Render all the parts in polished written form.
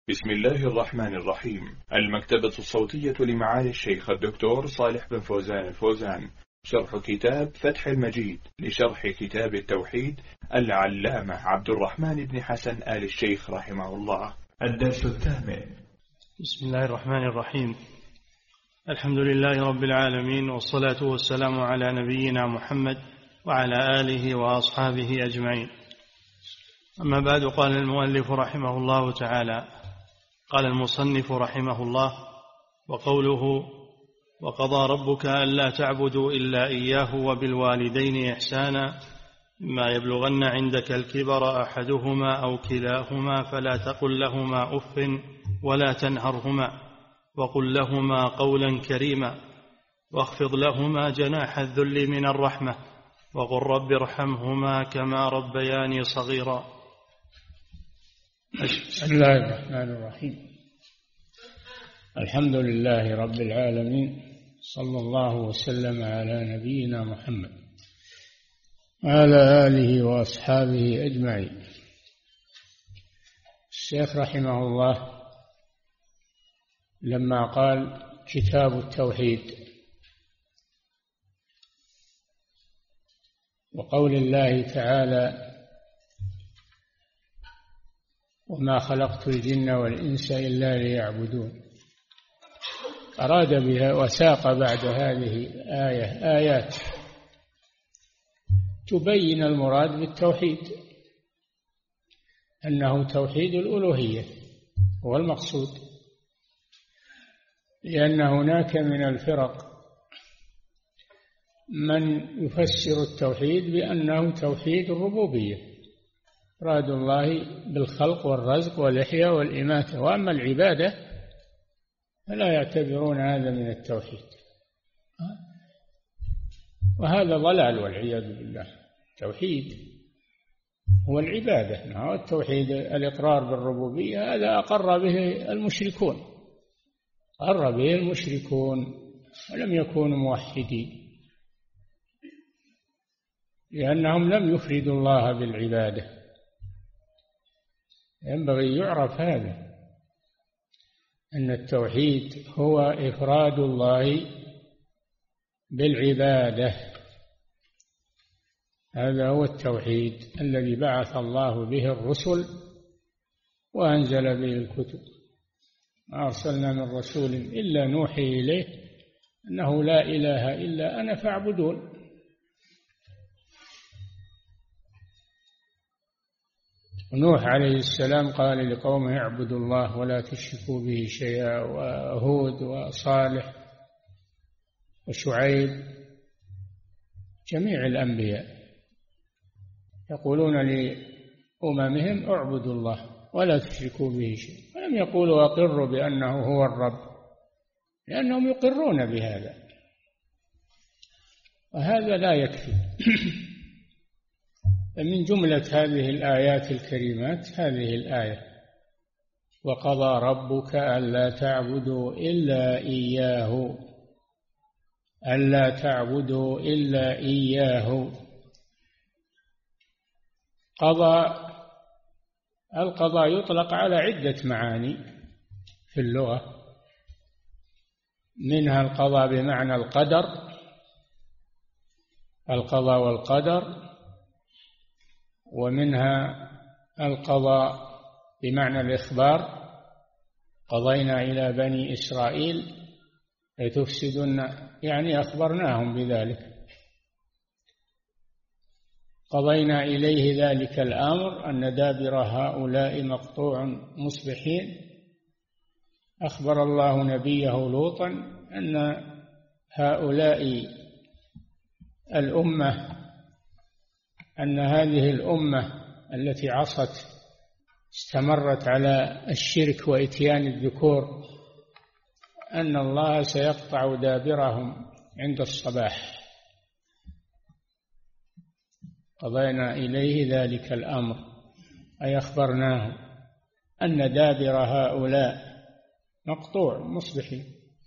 بسم الله الرحمن الرحيم. المكتبة الصوتية لمعالي الشيخ الدكتور صالح بن فوزان الفوزان، شرح كتاب فتح المجيد لشرح كتاب التوحيد العلامة عبد الرحمن بن حسن آل الشيخ رحمه الله. الدرس الثامن. بسم الله الرحمن الرحيم. الحمد لله رب العالمين، والصلاة والسلام على نبينا محمد وعلى آله وأصحابه أجمعين. أما بعد، قال المؤلف رحمه الله تعالى: قال المصنف رحمه الله: وقوله وقضى ربك ألا تعبدوا إلا إياه وبالوالدين إحسانا ما يبلغن عندك الكبر أحدهما أو كلاهما فلا تقل لهما أف ولا تنهرهما وقل لهما قولا كريما واخفض لهما جناح الذل من الرحمة وقل رب ارحمهما كما ربياني صغيرا. بسم الله الرحمن الرحيم. الحمد لله رب العالمين، صلى الله وسلم على نبينا محمد وعلى آله وأصحابه أجمعين. الشيخ رحمه الله لما قال كتاب التوحيد وقول الله تعالى: وما خلقت الجن والإنس إلا ليعبدون، أراد بها وساق بعد هذه الآية آيات تبين المراد بالتوحيد، أنه توحيد الألوهية هو المقصود، لأن هناك من الفرق من يفسر التوحيد بأنه توحيد الربوبية، إفراد الله بالخلق والرزق والإحياء والإماتة، وأما العبادة فلا يعتبرون هذا من التوحيد، وهذا ضلال والعياذ بالله. التوحيد هو العبادة، هو التوحيد الإقرار بالربوبية، هذا أقر به المشركون، أقر به المشركون ولم يكونوا موحدين، لأنهم لم يفردوا الله بالعبادة. ينبغي يعرف هذا، أن التوحيد هو إفراد الله بالعبادة، هذا هو التوحيد الذي بعث الله به الرسل وأنزل به الكتب. ما أرسلنا من رسول إلا نوحي إليه أنه لا إله إلا أنا فاعبدون. نوح عليه السلام قال لقومه: اعبدوا الله ولا تشركوا به شيئا، وهود وصالح وشعيب، جميع الأنبياء يقولون لأممهم: اعبدوا الله ولا تشركوا به شيئا، ولم يقولوا أقروا بأنه هو الرب، لأنهم يقرون بهذا، وهذا لا يكفي. من جملة هذه الآيات الكريمات هذه الآية: وقضى ربك ألا تعبدوا إلا إياه، ألا تعبدوا إلا إياه. القضاء يطلق على عدة معاني في اللغة، منها القضاء بمعنى القدر، القضاء والقدر، ومنها القضاء بمعنى الإخبار: قضينا إلى بني إسرائيل لتفسدن، يعني أخبرناهم بذلك. قضينا إليه ذلك الأمر أن دابر هؤلاء مقطوع مصبحين، أخبر الله نبيه لوطا أن هؤلاء الأمة، أن هذه الأمة التي عصت استمرت على الشرك وإتيان الذكور، أن الله سيقطع دابرهم عند الصباح. قضينا إليه ذلك الأمر أي أخبرناه أن دابر هؤلاء مقطوع مصبحين.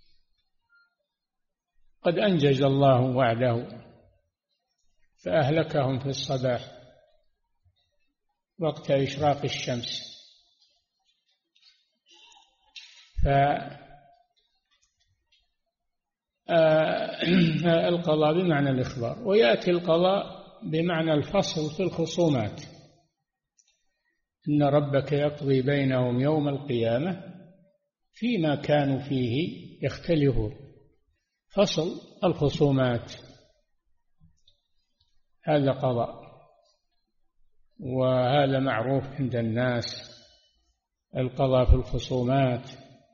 قد أنجز الله وعده فأهلكهم في الصباح وقت إشراق الشمس. فالقضاء بمعنى الإخبار، ويأتي القضاء بمعنى الفصل في الخصومات، إن ربك يقضي بينهم يوم القيامة فيما كانوا فيه يختلفون، فصل الخصومات، هذا قضاء، وهذا معروف عند الناس، القضاء في الخصومات.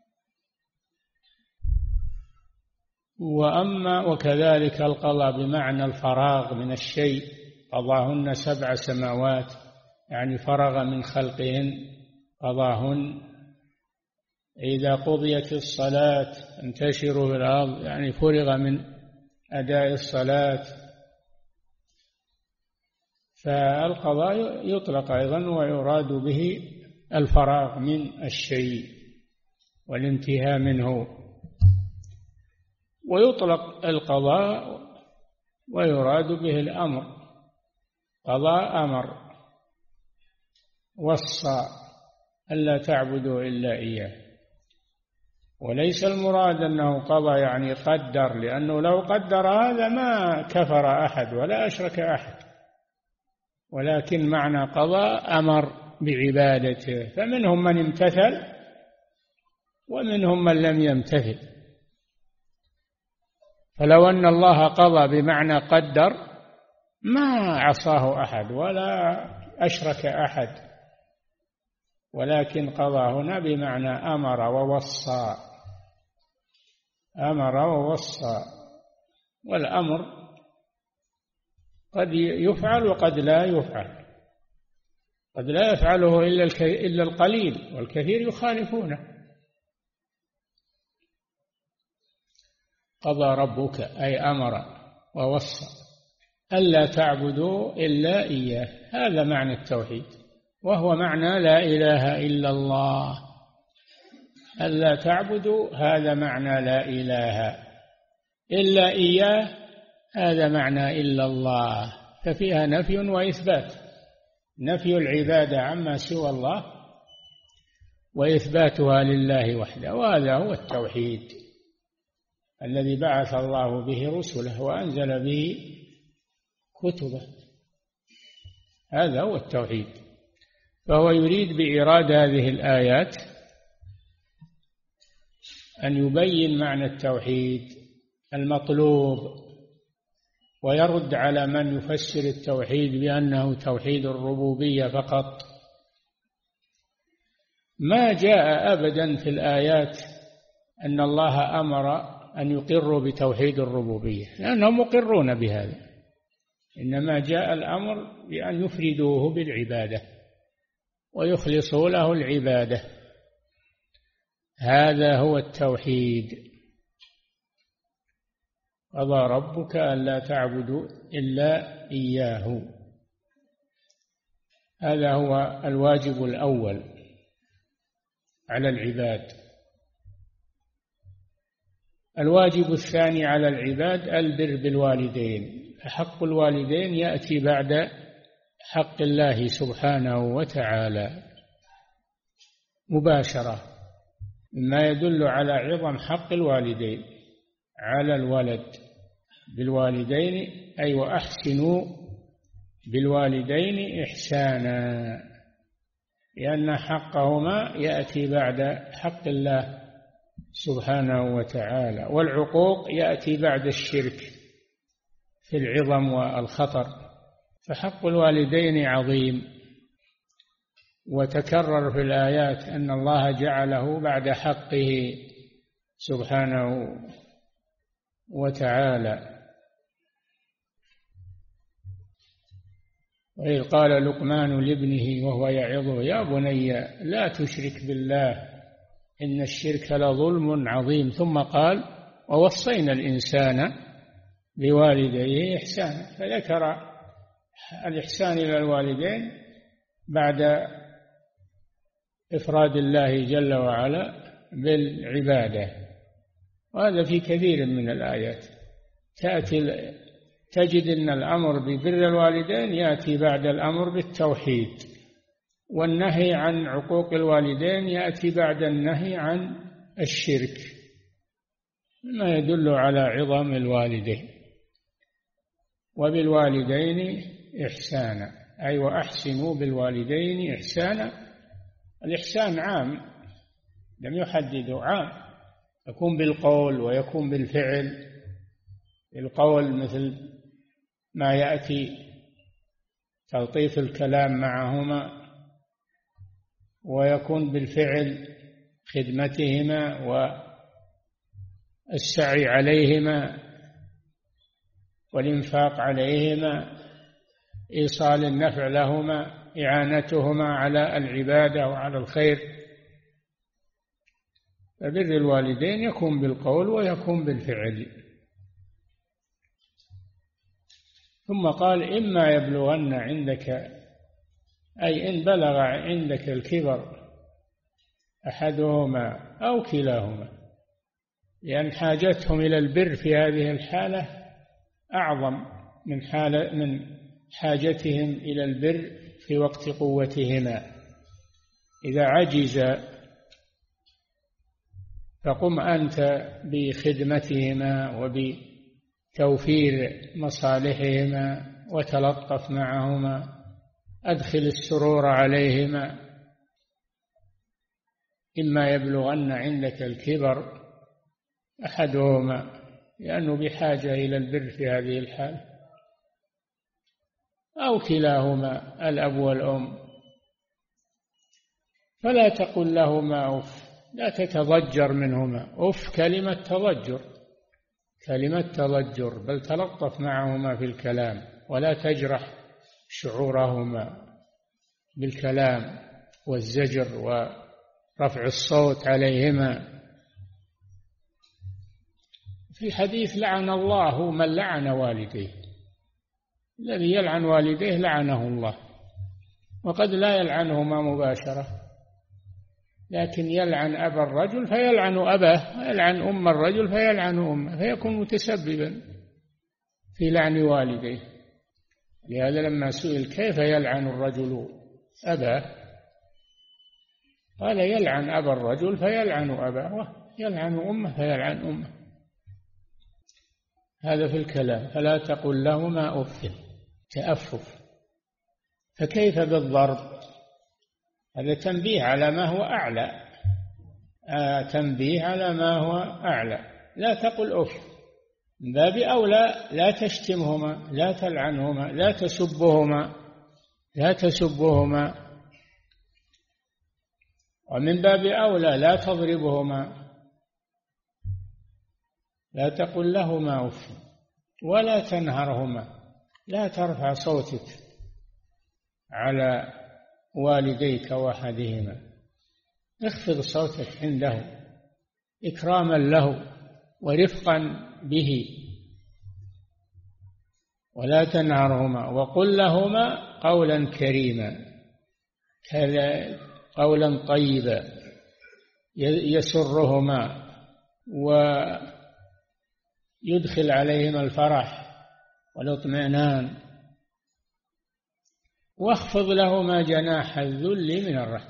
وكذلك القضاء بمعنى الفراغ من الشيء، قضاهن 7 سماوات، يعني فرغ من خلقهن، قضاهن. إذا قضيت الصلاة انتشروا في الأرض، يعني فرغ من أداء الصلاة. فالقضاء يطلق أيضا ويراد به الفراغ من الشيء والانتهاء منه، ويطلق القضاء ويراد به الأمر، قضاء أمر، وصى ألا تعبدوا إلا إياه. وليس المراد أنه قضى يعني قدر، لأنه لو قدر هذا ما كفر أحد ولا أشرك أحد، ولكن معنى قضى أمر بعبادته، فمنهم من امتثل ومنهم من لم يمتثل. فلو أن الله قضى بمعنى قدر ما عصاه أحد ولا أشرك أحد، ولكن قضى هنا بمعنى أمر ووصى، أمر ووصى. والأمر قد يفعل وقد لا يفعل، قد لا يفعله إلا القليل، والكثير يخالفونه. قضى ربك أي أمر ووصى ألا تعبدوا إلا إياه، هذا معنى التوحيد، وهو معنى لا إله إلا الله. ألا تعبدوا هذا معنى لا إله إلا إياه، هذا معنى إلا الله، ففيها نفي وإثبات، نفي العبادة عما سوى الله وإثباتها لله وحده، وهذا هو التوحيد الذي بعث الله به رسله وأنزل به كتبه، هذا هو التوحيد. فهو يريد بإيراد هذه الآيات أن يبين معنى التوحيد المطلوب، ويرد على من يفسر التوحيد بأنه توحيد الربوبية فقط. ما جاء أبدا في الآيات أن الله أمر أن يقروا بتوحيد الربوبية، لأنهم مقرون بهذا، إنما جاء الأمر بأن يفردوه بالعبادة ويخلصوا له العبادة، هذا هو التوحيد. قضى ربك ألا تعبدوا إلا إياه، هذا هو الواجب الأول على العباد. الواجب الثاني على العباد البر بالوالدين، حق الوالدين يأتي بعد حق الله سبحانه وتعالى مباشرة، مما يدل على عظم حق الوالدين على الولد. بالوالدين أي وأحسنوا بالوالدين إحسانا، لأن حقهما يأتي بعد حق الله سبحانه وتعالى، والعقوق يأتي بعد الشرك في العظم والخطر. فحق الوالدين عظيم، وتكرر في الآيات أن الله جعله بعد حقه سبحانه وتعالى. وإذ قال لقمان لابنه وهو يعظه يا بني لا تشرك بالله إن الشرك لظلم عظيم، ثم قال ووصينا الإنسان بوالديه إحسانا، فذكر الإحسان إلى الوالدين بعد إفراد الله جل وعلا بالعبادة، وهذا في كثير من الآيات تجد أن الأمر ببر الوالدين يأتي بعد الأمر بالتوحيد، والنهي عن عقوق الوالدين يأتي بعد النهي عن الشرك، ما يدل على عظم الوالدين. وبالوالدين إحسانا، أي وأحسنوا بالوالدين إحسانا. الإحسان عام، لم يحددوا، عام، يكون بالقول ويكون بالفعل. القول مثل ما يأتي تلطيف الكلام معهما، ويكون بالفعل خدمتهما والسعي عليهما والإنفاق عليهما، إيصال النفع لهما، إعانتهما على العبادة وعلى الخير. فبر الوالدين يكون بالقول ويكون بالفعل. ثم قال إما يبلغن عندك، أي إن بلغ عندك الكبر أحدهما أو كلاهما، لأن حاجتهم إلى البر في هذه الحالة أعظم من حاجتهم إلى البر في وقت قوتهما. إذا عجز فقم أنت بخدمتهما وبتوفير مصالحهما وتلطف معهما، أدخل السرور عليهما. إما يبلغن عندك الكبر أحدهما، لأنه بحاجة إلى البر في هذه الحال، أو كلاهما، الأب والأم، فلا تقل لهما أف، لا تتضجر منهما. أف كلمة تضجر، كلمة تضجر، بل تلطف معهما في الكلام، ولا تجرح شعورهما بالكلام والزجر ورفع الصوت عليهما. في حديث لعن الله من لعن والديه، الذي يلعن والديه لعنه الله، وقد لا يلعنهما مباشرة، لكن يلعن أبا الرجل فيلعن أباه، ويلعن أم الرجل فيلعن أمه، فيكون متسببا في لعن والديه. لهذا لما سئل كيف يلعن الرجل أباه قال يلعن أبا الرجل فيلعن أباه، يلعن أمه فيلعن أمه. هذا في الكلام. فلا تقل لهما أف، تأفف. فكيف بالضرب؟ هذا تنبيه على ما هو أعلى، تنبيه على ما هو أعلى. لا تقل أف، من باب أولى لا تشتمهما، لا تلعنهما، لا تسبهما، لا تسبهما. ومن باب أولى لا تضربهما، لا تقل لهما أف، ولا تنهرهما، لا ترفع صوتك على والديك واحدهما، اخفض صوتك عنده إكراما له ورفقا به. ولا تنهرهما، وقل لهما قولا كريما، قولا طيبا يسرهما ويدخل عليهما الفرح والاطمئنان. واخفض لهما جناح الذل من الرحمة،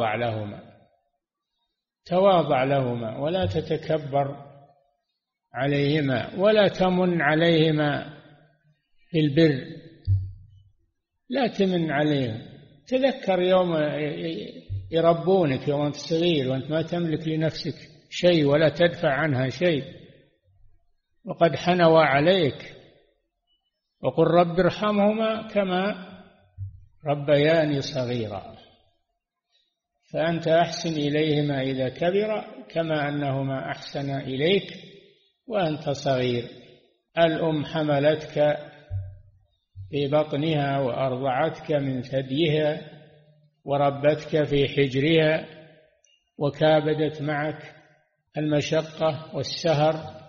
تواضع لهما ولا تتكبر عليهما، ولا تمن عليهما بالبر، لا تمن عليهم. تذكر يوم يربونك، يوم أنت صغير وأنت ما تملك لنفسك شيء ولا تدفع عنها شيء، وقد حنوا عليك. وقل رب ارحمهما كما ربياني صغيرا. فأنت أحسن إليهما إذا كبر كما أنهما أحسن إليك وأنت صغير. الأم حملتك في بطنها وأرضعتك من ثديها وربتك في حجرها وكابدت معك المشقة والسهر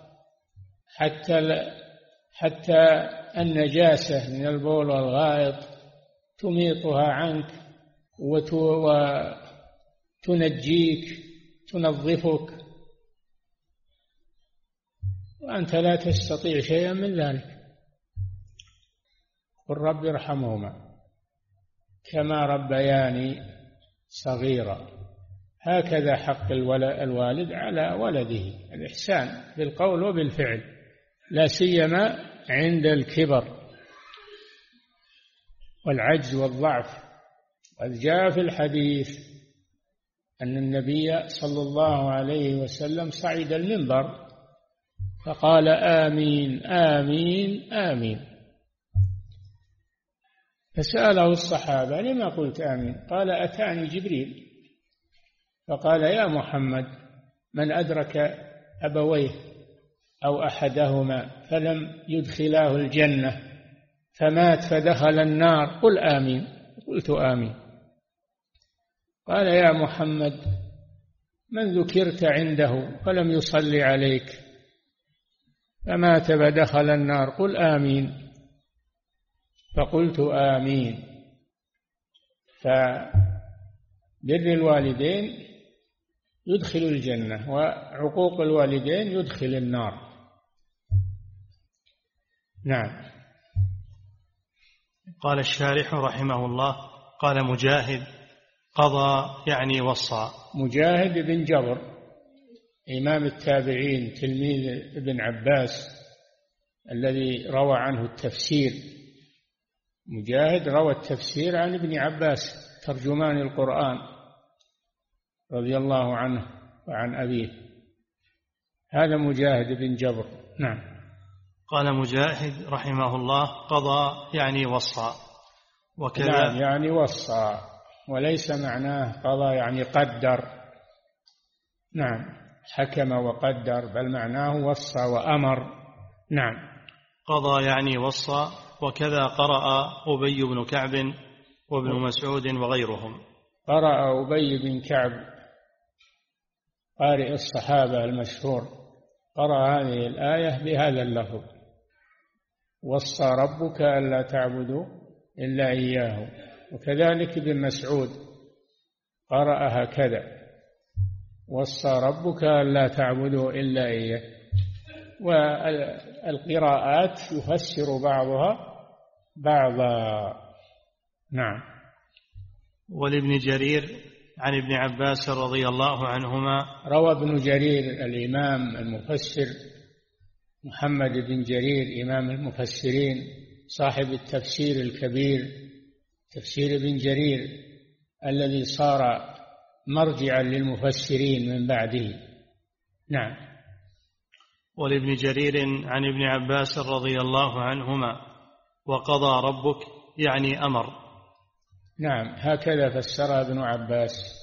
حتى النجاسة من البول والغائط تميطها عنك وتنجيك تنظفك، وأنت لا تستطيع شيئا من ذلك. قل رب ارحمهما كما ربياني صغيرا. هكذا حق الوالد على ولده، الإحسان بالقول وبالفعل، لا سيما عند الكبر والعجز والضعف. قد جاء في الحديث أن النبي صلى الله عليه وسلم صعد المنبر فقال آمين آمين آمين، فسأله الصحابة لما قلت آمين؟ قال أتاني جبريل فقال يا محمد من أدرك أبويه أو أحدهما فلم يدخلاه الجنة فمات فدخل النار قل آمين. قلت آمين. قال يا محمد من ذكرت عنده فلم يصلي عليك فمات فدخل النار قل آمين. فقلت آمين. فبر الوالدين يدخل الجنة وعقوق الوالدين يدخل النار. نعم. قال الشارح رحمه الله قال مجاهد قضى يعني وصى. مجاهد بن جبر إمام التابعين تلميذ ابن عباس الذي روى عنه التفسير. مجاهد روى التفسير عن ابن عباس ترجمان القرآن رضي الله عنه وعن أبيه. هذا مجاهد بن جبر. نعم. قال مجاهد رحمه الله قضى يعني وصى وكذا. نعم يعني وصى وليس معناه قضى يعني قدر. نعم حكم وقدر، بل معناه وصى وأمر. نعم. قضى يعني وصى. وكذا قرأ أبي بن كعب وابن مسعود وغيرهم. قرأ أبي بن كعب قارئ الصحابة المشهور، قرأ هذه الآية بهذا اللفظ وصى ربك ألا تعبدوا إلا إياه. وكذلك ابن مسعود قرأ هكذا وصى ربك ألا تعبدوا إلا إياه. والقراءات يفسر بعضها بعضا. نعم. ولابن جرير عن ابن عباس رضي الله عنهما. روى ابن جرير الإمام المفسر محمد بن جرير إمام المفسرين صاحب التفسير الكبير، تفسير ابن جرير الذي صار مرجعا للمفسرين من بعده. نعم. ولابن جرير عن ابن عباس رضي الله عنهما وقضى ربك يعني أمر. نعم هكذا فسرها ابن عباس،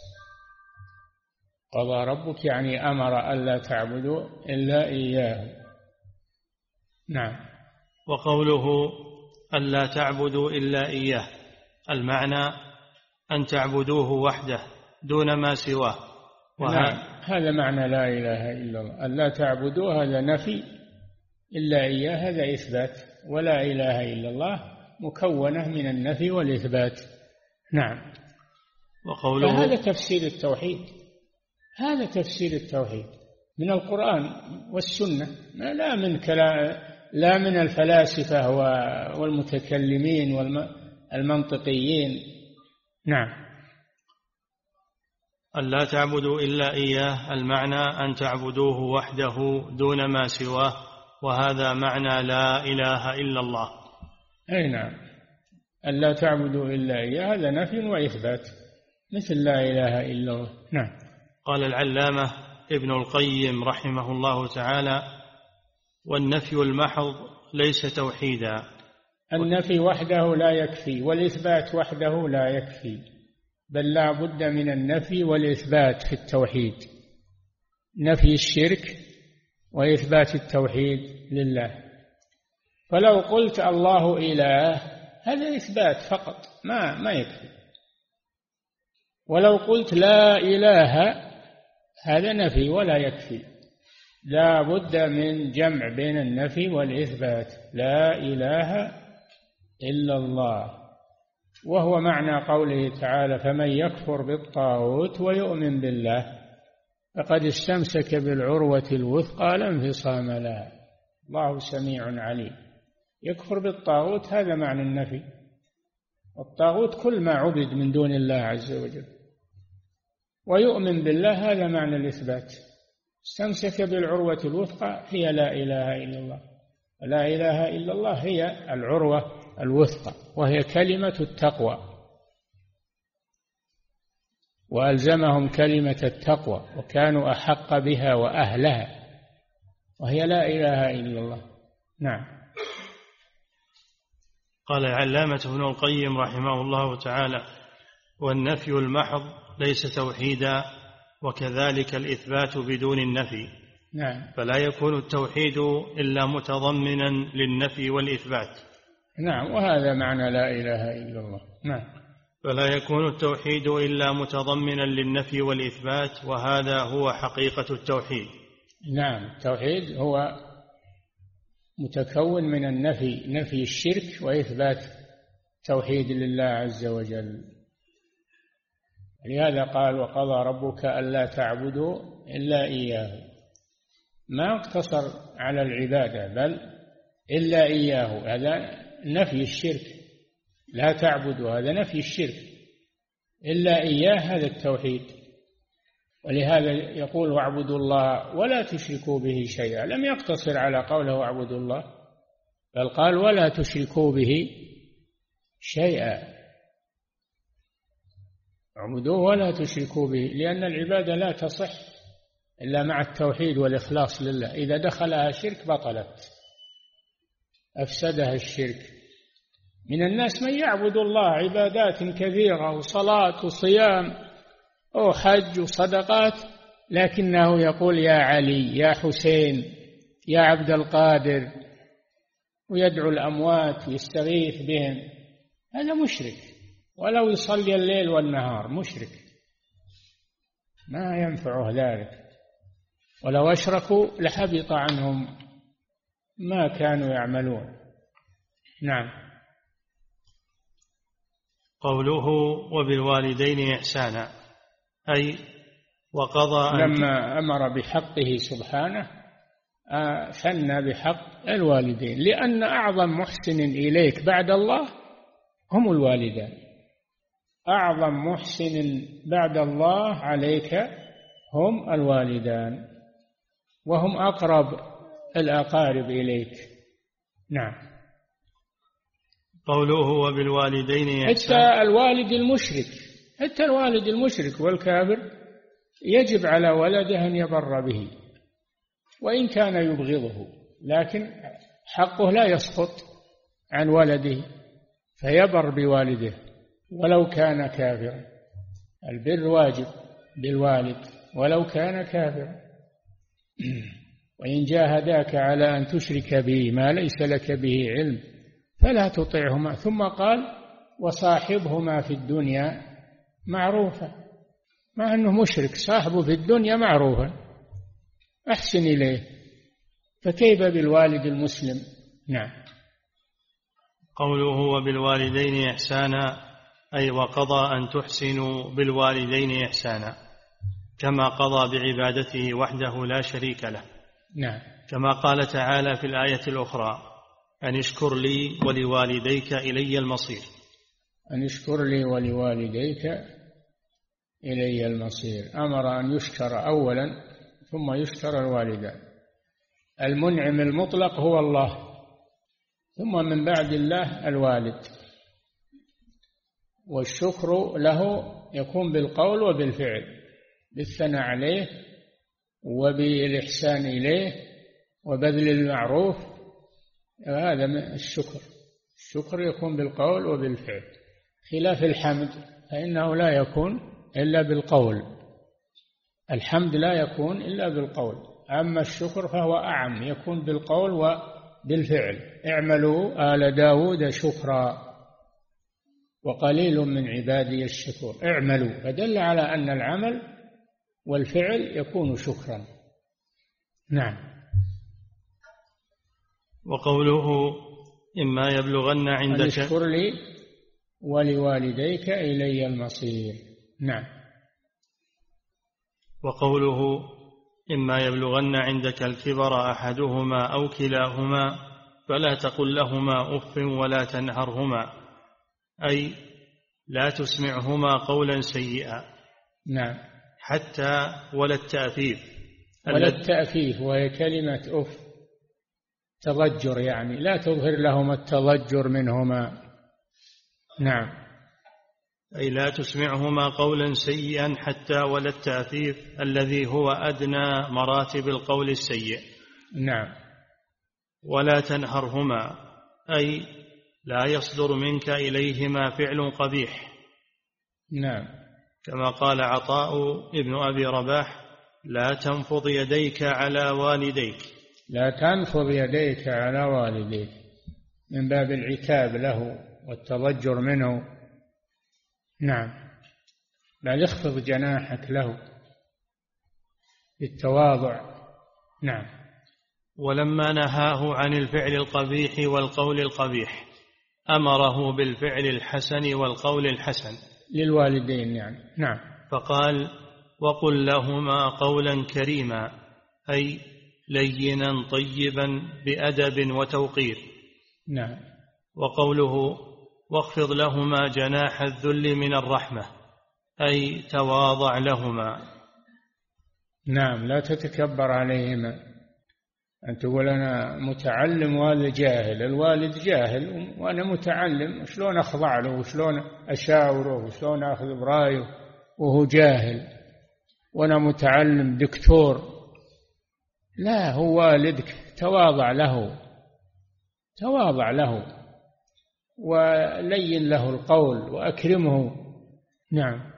قضى ربك يعني أمر ألا تعبدوا إلا إياه. نعم. وقوله ألا تعبدوا إلا إياه المعنى أن تعبدوه وحده دون ما سواه. نعم هذا معنى لا إله إلا الله. ألا تعبدوا هذا نفي، إلا إياه هذا إثبات، ولا إله إلا الله مكونة من النفي والإثبات. نعم. وقوله هذا تفسير التوحيد، هذا تفسير التوحيد من القرآن والسنة، لا من كلام، لا من الفلاسفة والمتكلمين والمنطقيين. نعم. ألا تعبدوا إلا إياه المعنى أن تعبدوه وحده دون ما سواه، وهذا معنى لا إله إلا الله. أي نعم. ألا تعبدوا إلا إياه هذا نفي وإثبات مثل لا إله إلا الله. نعم. قال العلامة ابن القيم رحمه الله تعالى والنفي المحض ليس توحيدا. النفي وحده لا يكفي والإثبات وحده لا يكفي، بل لا بد من النفي والإثبات في التوحيد، نفي الشرك وإثبات التوحيد لله. فلو قلت الله إله هذا إثبات فقط ما يكفي، ولو قلت لا إله هذا نفي ولا يكفي، لا بد من جمع بين النفي والإثبات. لا إله إلا الله، وهو معنى قوله تعالى فمن يكفر بالطاغوت ويؤمن بالله فقد استمسك بالعروة الوثقى لا انفصام لها الله سميع عليم. يكفر بالطاغوت هذا معنى النفي، الطاغوت كل ما عبد من دون الله عز وجل. ويؤمن بالله، هذا معنى الإثبات. استمسك بالعروة الوثقى هي لا إله إلا الله. لا إله إلا الله هي العروة الوثقى، وهي كلمة التقوى، وألزمهم كلمة التقوى وكانوا أحق بها وأهلها، وهي لا إله إلا الله. نعم. قال العلامة ابن القيم رحمه الله تعالى: والنفي المحض ليس توحيدا، وكذلك الإثبات بدون النفي. نعم. فلا يكون التوحيد إلا متضمنا للنفي والإثبات. نعم، وهذا معنى لا إله إلا الله. نعم. فلا يكون التوحيد إلا متضمنا للنفي والإثبات، وهذا هو حقيقة التوحيد. نعم، التوحيد هو متكون من النفي، نفي الشرك وإثبات توحيد لله عز وجل. لهذا قال: وقضى ربك ألا تعبدوا إلا إياه. ما اقتصر على العبادة، بل إلا إياه، هذا نفي الشرك. لا تعبدوا هذا نفي الشرك، إلا إياه هذا التوحيد. ولهذا يقول: واعبدوا الله ولا تشركوا به شيئا. لم يقتصر على قوله واعبدوا الله، بل قال: ولا تشركوا به شيئا. اعبدوه ولا تشركوا به، لأن العبادة لا تصح إلا مع التوحيد والإخلاص لله. إذا دخلها شرك بطلت، أفسدها الشرك. من الناس من يعبد الله عبادات كثيرة، وصلاة وصيام وحج وصدقات، لكنه يقول: يا علي، يا حسين، يا عبد القادر، ويدعو الأموات ويستغيث بهم. هذا مشرك، ولو يصلي الليل والنهار مشرك، ما ينفعه ذلك. ولو أشركوا لحبط عنهم ما كانوا يعملون. نعم. قوله: وبالوالدين إحسانا، أي وقضى لما أمر بحقه سبحانه ثنى بحق الوالدين، لأن أعظم محسن إليك بعد الله هم الوالدان. أعظم محسن بعد الله عليك هم الوالدان، وهم أقرب الأقارب إليك. نعم. قوله: وبالوالدين إحسانا، حتى الوالد المشرك والكافر يجب على ولده أن يبر به، وإن كان يبغضه، لكن حقه لا يسقط عن ولده، فيبر بوالده ولو كان كافرا. البر واجب بالوالد ولو كان كافرا. وإن جاهداك على أن تشرك به ما ليس لك به علم فلا تطعهما. ثم قال: وصاحبهما في الدنيا معروفا. مع أنه مشرك، صاحبه في الدنيا معروفا، أحسن إليه، فكيف بالوالد المسلم؟ نعم. قوله: وبالوالدين إحسانا، أي وقضى أن تحسنوا بالوالدين إحسانا، كما قضى بعبادته وحده لا شريك له. نعم. كما قال تعالى في الآية الأخرى: أن اشكر لي ولوالديك إلي المصير. أن اشكر لي ولوالديك إلي المصير. أمر أن يشكر أولا ثم يشكر الوالدان. المنعم المطلق هو الله، ثم من بعد الله الوالد. والشكر له يكون بالقول وبالفعل، بالثناء عليه وبالإحسان إليه وبذل المعروف. هذا الشكر. الشكر يكون بالقول وبالفعل، خلاف الحمد فإنه لا يكون إلا بالقول. الحمد لا يكون إلا بالقول، أما الشكر فهو أعم، يكون بالقول وبالفعل. اعملوا آل داود شكرا وقليل من عبادي الشكور. اعملوا، فدل على أن العمل والفعل يكون شكرا. نعم. وقوله: إما يبلغن عندك، اشكر لي ولوالديك إلي المصير. نعم. وقوله: إما يبلغن عندك الكبر أحدهما أو كلاهما فلا تقل لهما أف ولا تنهرهما، أي لا تسمعهما قولا سيئا. نعم. حتى ولا التأفيف. ولا التأفيف وهي كلمة أف، تضجر، يعني لا تظهر لهما التضجر منهما. نعم. أي لا تسمعهما قولا سيئا حتى ولا التأفيف الذي هو أدنى مراتب القول السيء. نعم. ولا تنهرهما، أي لا يصدر منك إليهما فعل قبيح. نعم. كما قال عطاء ابن أبي رباح: لا تنفض يديك على والديك. لا تنفض يديك على والديك، من باب العتاب له والتضجر منه. نعم. بل اخفض جناحك له بالتواضع. نعم. ولما نهاه عن الفعل القبيح والقول القبيح أمره بالفعل الحسن والقول الحسن للوالدين يعني. نعم. فقال: وقل لهما قولا كريما، أي لينا طيبا بأدب وتوقير. نعم. وقوله: واخفض لهما جناح الذل من الرحمة، أي تواضع لهما. نعم. لا تتكبر عليهما، أن تقول أنا متعلم والد جاهل. الوالد جاهل وأنا متعلم، شلون أخضع له وشلون أشاوره وشلون أخذ برأيه وهو جاهل وأنا متعلم دكتور؟ لا، هو والدك، تواضع له، تواضع له ولين له القول وأكرمه. نعم.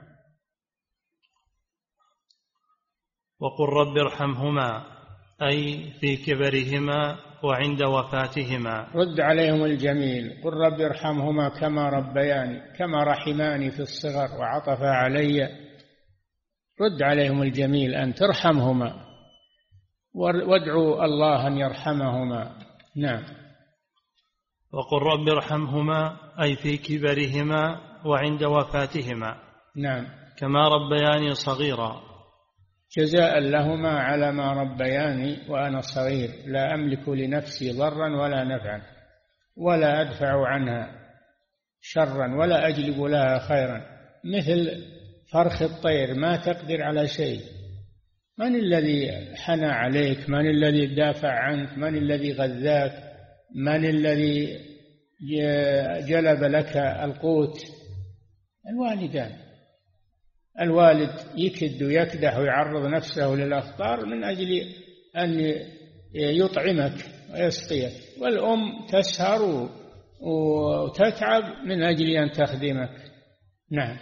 وقل رب ارحمهما، أي في كبرهما وعند وفاتهما. رد عليهم الجميل، قل رب ارحمهما كما ربياني، كما رحماني في الصغر وعطف علي. رد عليهم الجميل، أن ترحمهما وادعوا الله أن يرحمهما. نعم. وقل رب ارحمهما، أي في كبرهما وعند وفاتهما. نعم. كما ربياني صغيرا، جزاء لهما على ما ربياني وأنا صغير، لا أملك لنفسي ضرا ولا نفعا، ولا أدفع عنها شرا ولا أجلب لها خيرا. مثل فرخ الطير، ما تقدر على شيء. من الذي حنى عليك؟ من الذي دافع عنك؟ من الذي غذاك؟ من الذي جلب لك القوت؟ الوالدان. الوالد يكد ويكدح ويعرض نفسه للأخطار من أجل أن يطعمك ويسقيك، والأم تسهر وتتعب من أجل أن تخدمك. نعم.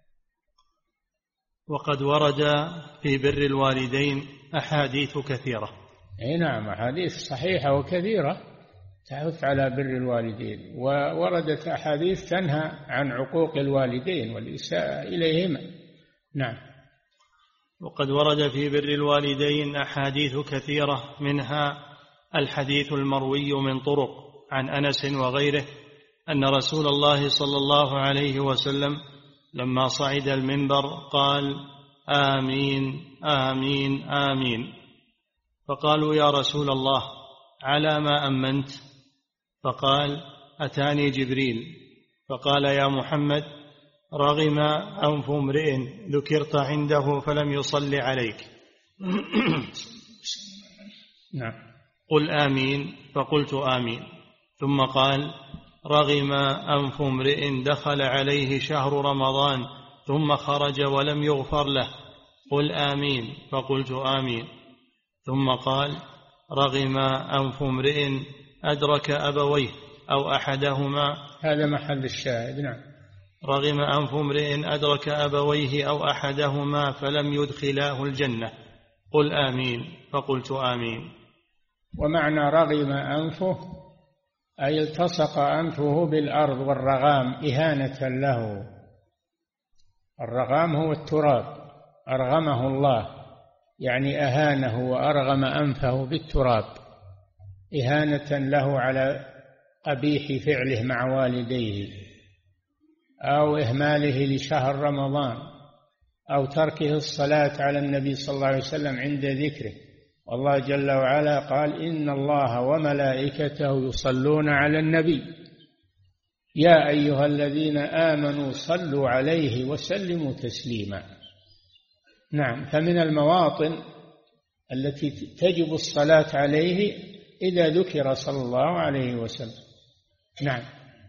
وقد ورد في بر الوالدين أحاديث كثيرة. أي نعم، أحاديث صحيحة وكثيرة تحث على بر الوالدين، ووردت أحاديث تنهى عن عقوق الوالدين والإساءة إليهما. نعم. وقد ورد في بر الوالدين أحاديث كثيرة، منها الحديث المروي من طرق عن أنس وغيره أن رسول الله صلى الله عليه وسلم لما صعد المنبر قال: آمين آمين آمين. فقالوا: يا رسول الله، على ما أمنت؟ فقال: أتاني جبريل فقال: يا محمد، رغم أنف امرئ ذكرت عنده فلم يصل عليك. نعم. قل آمين. فقلت آمين. ثم قال: رغم أنف امرئ دخل عليه شهر رمضان ثم خرج ولم يغفر له. قل آمين. فقلت آمين. ثم قال: رغم أنف امرئ أدرك أبويه أو أحدهما. هذا محل الشاهد. نعم. رغم أنف امرئ أدرك أبويه أو أحدهما فلم يدخلاه الجنة. قل آمين. فقلت آمين. ومعنى رغم أنفه أي التصق أنفه بالأرض، والرغام إهانة له. الرغام هو التراب، أرغمه الله، يعني أهانه وأرغم أنفه بالتراب إهانة له على قبيح فعله مع والديه، أو إهماله لشهر رمضان، أو تركه الصلاة على النبي صلى الله عليه وسلم عند ذكره. والله جل وعلا قال: إن الله وملائكته يصلون على النبي يا أيها الذين آمنوا صلوا عليه وسلموا تسليما. نعم. فمن المواطن التي تجب الصلاة عليه إذا ذكر صلى الله عليه وسلم. نعم.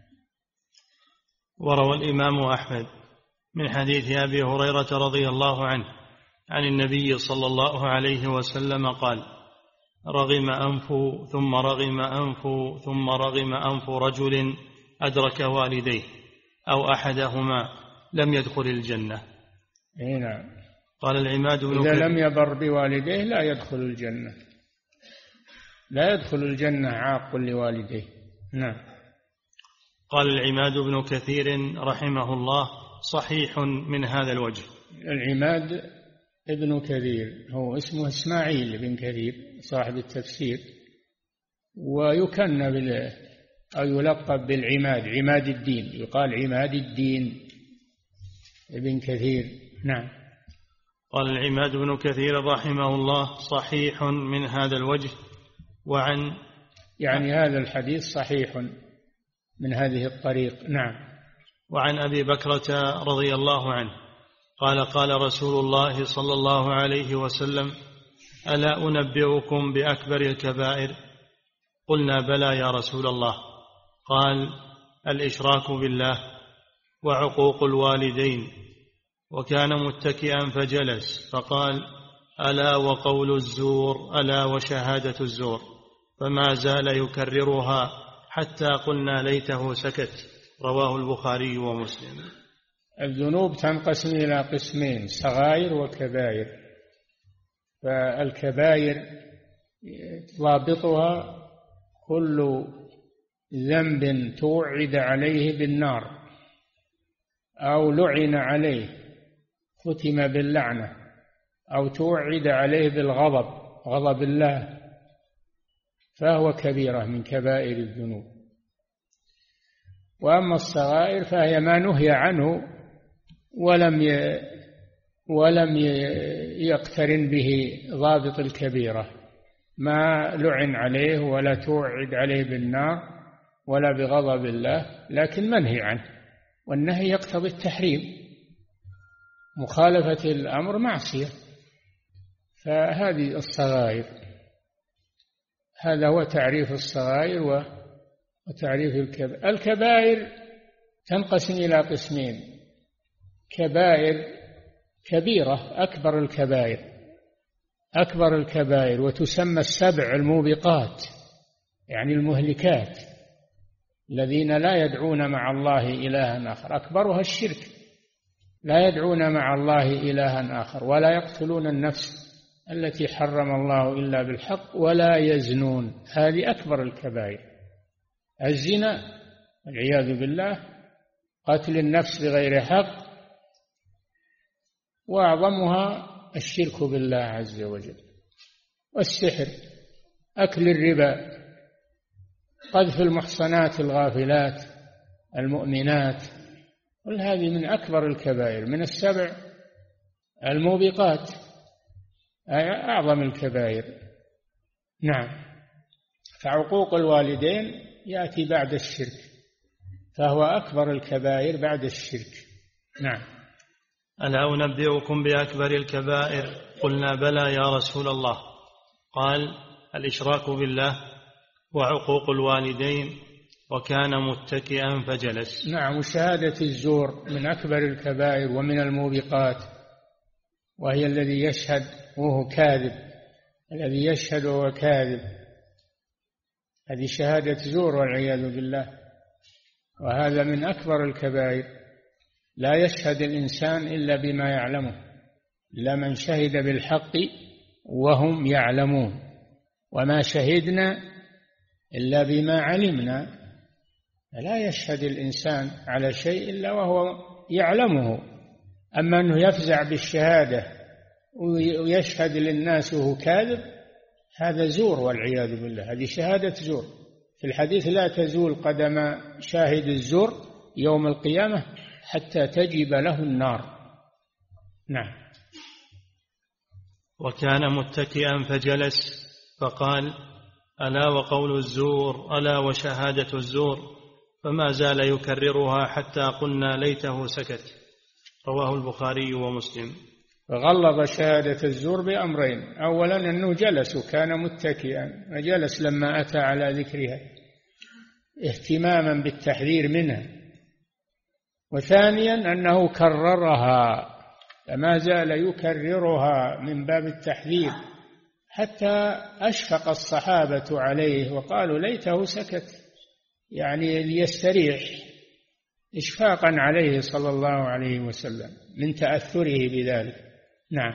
وروى الإمام أحمد من حديث أبي هريرة رضي الله عنه عن النبي صلى الله عليه وسلم قال: رغم أنف ثم رغم أنف ثم رغم أنف رجل أدرك والديه أو أحدهما لم يدخل الجنة. نعم. قال العماد بن إذا لم يبر بوالديه لا يدخل الجنة، لا يدخل الجنة عاق لوالديه. نعم. قال العماد بن كثير رحمه الله: صحيح من هذا الوجه. العماد ابن كثير هو اسمه إسماعيل بن كثير صاحب التفسير، ويكنى أو يلقب بالعماد، عماد الدين، يقال عماد الدين ابن كثير. نعم. قال العماد بن كثير رحمه الله: صحيح من هذا الوجه. وعن يعني هذا الحديث صحيح من هذه الطريق. نعم. وعن أبي بكرة رضي الله عنه قال: قال رسول الله صلى الله عليه وسلم: ألا أنبئكم بأكبر الكبائر؟ قلنا: بلى يا رسول الله. قال: الإشراك بالله وعقوق الوالدين. وكان متكئا فجلس فقال: ألا وقول الزور، ألا وشهادة الزور. فما زال يكررها حتى قلنا ليته سكت. رواه البخاري ومسلم. الذنوب تنقسم إلى قسمين: صغائر وكبائر. فالكبائر ضابطها كل ذنب توعد عليه بالنار أو لعن عليه ختم باللعنة أو توعد عليه بالغضب، غضب الله، فهو كبيرة من كبائر الذنوب. وأما الصغائر فهي ما نهي عنه ولم يقترن به ضابط الكبيرة، ما لعن عليه ولا توعد عليه بالنار ولا بغضب الله، لكن منهي عنه، والنهي يقتضي التحريم، مخالفة الأمر معصية. فهذه الصغائر. هذا هو تعريف الصغائر وتعريف الكبائر. الكبائر تنقسم إلى قسمين: كبائر كبيرة، أكبر الكبائر، وتسمى السبع الموبقات، يعني المهلكات، الذين لا يدعون مع الله إلها آخر. أكبرها الشرك، لا يدعون مع الله إلها آخر، ولا يقتلون النفس التي حرم الله إلا بالحق، ولا يزنون. هذه أكبر الكبائر. الزنا والعياذ بالله، قتل النفس بغير حق، وأعظمها الشرك بالله عز وجل، والسحر، أكل الربا، قذف المحصنات الغافلات المؤمنات، كل هذه من أكبر الكبائر، من السبع الموبقات، أعظم الكبائر. نعم. فعقوق الوالدين يأتي بعد الشرك، فهو أكبر الكبائر بعد الشرك. نعم. ألا أنبئكم بأكبر الكبائر؟ قلنا: بلى يا رسول الله. قال: الإشراك بالله وعقوق الوالدين. وكان متكئا فجلس. نعم. وشهادة الزور من أكبر الكبائر ومن الموبقات، وهي الذي يشهد وهو كاذب، الذي يشهد وهو كاذب، هذه شهادة زور والعياذ بالله، وهذا من أكبر الكبائر. لا يشهد الإنسان إلا بما يعلمه، إلا من شهد بالحق وهم يعلمون، وما شهدنا إلا بما علمنا. لا يشهد الإنسان على شيء إلا وهو يعلمه. أما أنه يفزع بالشهادة ويشهد للناس وهو كاذب، هذا زور والعياذ بالله، هذه شهادة زور. في الحديث: لا تزول قدم شاهد الزور يوم القيامة حتى تجب له النار. نعم. وكان متكئا فجلس فقال: ألا وقول الزور، ألا وشهادة الزور. فما زال يكررها حتى قلنا ليته سكت. رواه البخاري ومسلم. فغلظ شهادة الزور بأمرين: أولا أنه جلس وكان متكئا، وجلس لما أتى على ذكرها اهتماما بالتحذير منها، وثانيا أنه كررها، فما زال يكررها من باب التحذير حتى أشفق الصحابة عليه وقالوا ليته سكت، يعني ليستريح، إشفاقا عليه صلى الله عليه وسلم من تأثره بذلك. نعم.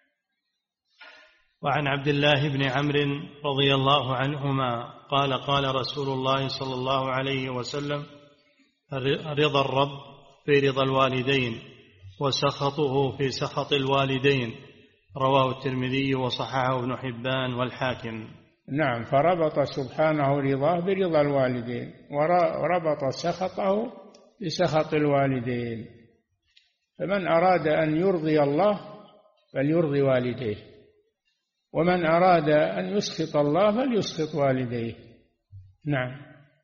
وعن عبد الله بن عمرو رضي الله عنهما قال: قال رسول الله صلى الله عليه وسلم: رضا الرب في رضا الوالدين، وسخطه في سخط الوالدين. رواه الترمذي وصححه ابن حبان والحاكم. نعم، فربط سبحانه رضاه برضا الوالدين، وربط سخطه بسخط الوالدين. فمن أراد أن يرضي الله فليرضي والديه، ومن أراد أن يسخط الله فليسخط والديه. نعم.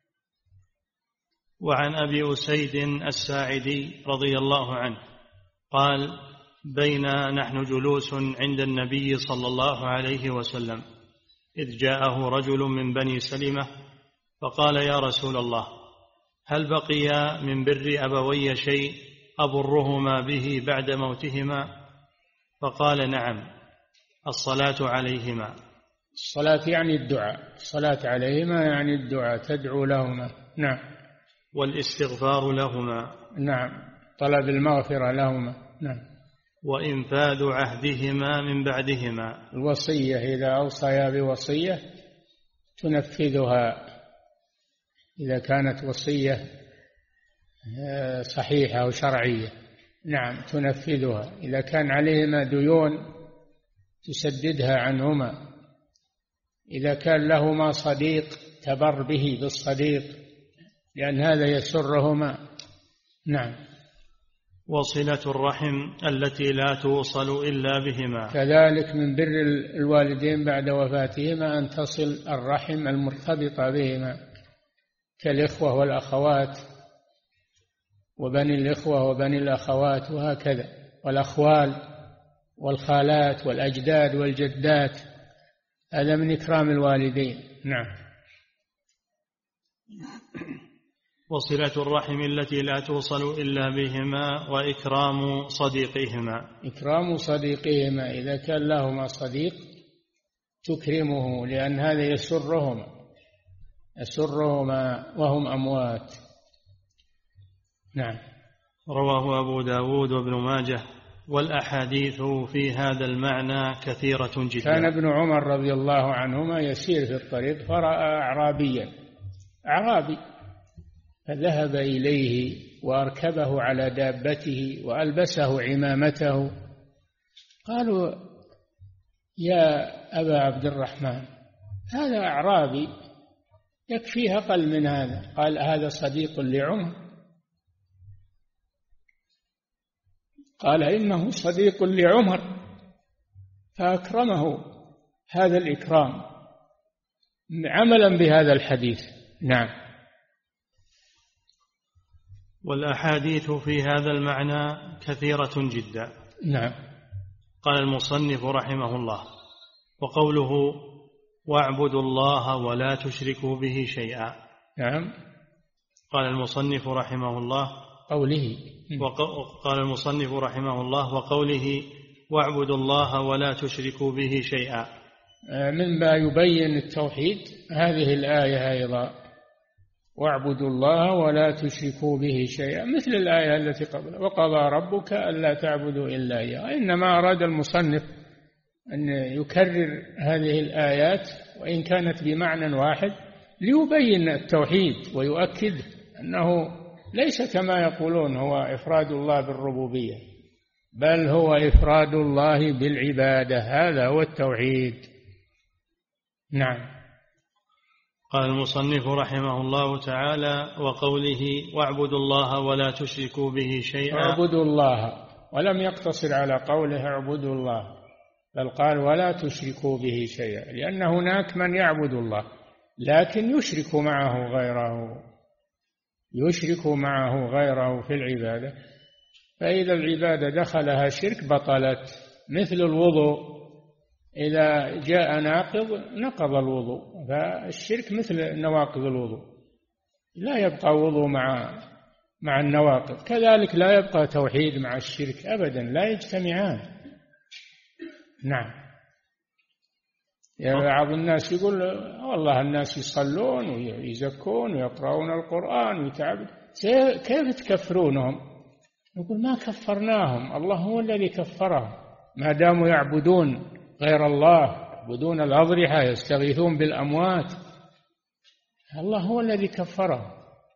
وعن أبي أسيد الساعدي رضي الله عنه قال: بينا نحن جلوس عند النبي صلى الله عليه وسلم إذ جاءه رجل من بني سلمة فقال: يا رسول الله، هل بقي من بر أبوي شيء أبرهما به بعد موتهما؟ فقال: نعم، الصلاة عليهما. الصلاة يعني الدعاء، الصلاة عليهما يعني الدعاء، تدعو لهما. نعم. والاستغفار لهما. نعم، طلب المغفرة لهما. نعم. وإنفاذ عهدهما من بعدهما. الوصية، إذا أوصيا بوصية تنفذها، إذا كانت وصية صحيحة وشرعية. نعم، تنفذها. إذا كان عليهما ديون تسددها عنهما. إذا كان لهما صديق تبر به بالصديق، لأن هذا يسرهما. نعم. وصلة الرحم التي لا توصل إلا بهما. كذلك من بر الوالدين بعد وفاتهما أن تصل الرحم المرتبطة بهما، كالإخوة والأخوات، وبني الإخوة وبني الأخوات، وهكذا، والأخوال والخالات والأجداد والجدات، هذا من إكرام الوالدين. نعم. وصلة الرحم التي لا توصل إلا بهما، وإكرام صديقهما. إكرام صديقهما، إذا كان لهما صديق تكرمه، لأن هذا يسرهما وهم أموات. نعم. رواه أبو داود وابن ماجه. والأحاديث في هذا المعنى كثيرة جدا. كان ابن عمر رضي الله عنهما يسير في الطريق فرأى أعرابي فذهب إليه وأركبه على دابته وألبسه عمامته. قالوا: يا أبا عبد الرحمن، هذا أعرابي يكفيه أقل من هذا. قال: هذا صديق لعمر. قال: إنه صديق لعمر، فأكرمه هذا الإكرام عملا بهذا الحديث. نعم. والأحاديث في هذا المعنى كثيرة جدا. نعم. قال المصنف رحمه الله: وقوله: واعبدوا الله ولا تشركوا به شيئا. نعم. قال المصنف رحمه الله: قال المصنف رحمه الله: وقوله: واعبدوا الله ولا تشركوا به شيئا، مما يبين التوحيد هذه الآية أيضا: واعبدوا الله ولا تشركوا به شيئا، مثل الآية التي قبلها: وقضى ربك ألا تعبدوا إلا إياه. إنما أراد المصنف أن يكرر هذه الآيات وإن كانت بمعنى واحد ليبين التوحيد ويؤكد أنه ليس كما يقولون هو إفراد الله بالربوبية، بل هو إفراد الله بالعبادة، هذا هو التوحيد. نعم. قال المصنف رحمه الله تعالى: وقوله: واعبدوا الله ولا تشركوا به شيئا. اعبدوا الله، ولم يقتصر على قوله اعبدوا الله، بل قال: ولا تشركوا به شيئا، لأن هناك من يعبد الله لكن يشرك معه غيره في العبادة، فإذا العبادة دخلها شرك بطلت. مثل الوضوء، إذا جاء ناقض نقض الوضوء، فالشرك مثل نواقض الوضوء، لا يبقى وضوء مع النواقض، كذلك لا يبقى توحيد مع الشرك أبدا، لا يجتمعان. نعم. بعض الناس يقول والله الناس يصلون ويزكون ويقرؤون القرآن ويتعبد، كيف تكفرونهم؟ نقول ما كفرناهم، الله هو الذي كفرهم، ما داموا يعبدون غير الله، يعبدون الأضرحة، يستغيثون بالأموات، الله هو الذي كفرهم،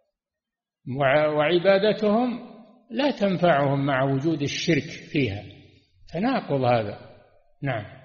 وعبادتهم لا تنفعهم مع وجود الشرك فيها، تناقض هذا. نعم.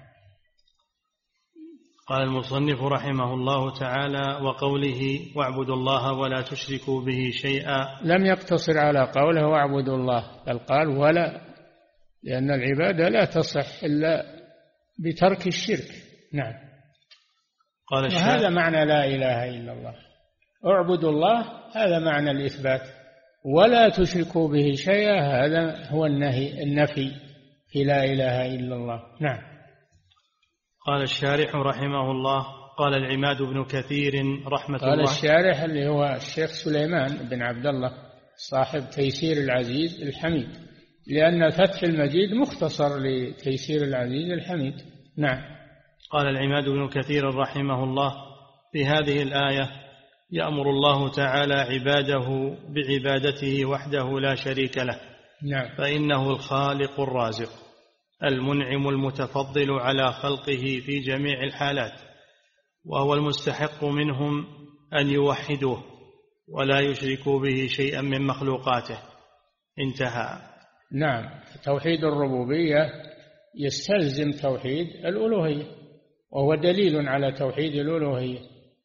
قال المصنف رحمه الله تعالى: وقوله واعبدوا الله ولا تشركوا به شيئا، لم يقتصر على قوله واعبدوا الله، بل قال ولا، لأن العبادة لا تصح إلا بترك الشرك. نعم. قال وهذا معنى لا إله إلا الله، اعبدوا الله هذا معنى الإثبات، ولا تشركوا به شيئا هذا هو النفي في لا إله إلا الله. نعم. قال الشارح رحمه الله: قال العماد بن كثير رحمة الله. قال الشارح اللي هو الشيخ سليمان بن عبد الله صاحب تيسير العزيز الحميد، لأن فتح المجيد مختصر لتيسير العزيز الحميد. نعم. قال العماد بن كثير رحمه الله: في هذه الآية يأمر الله تعالى عباده بعبادته وحده لا شريك له. نعم. فإنه الخالق الرازق المنعم المتفضل على خلقه في جميع الحالات، وهو المستحق منهم أن يوحدوه ولا يشركوا به شيئا من مخلوقاته. انتهى. نعم. توحيد الربوبية يستلزم توحيد الألوهية، وهو دليل على توحيد الألوهية،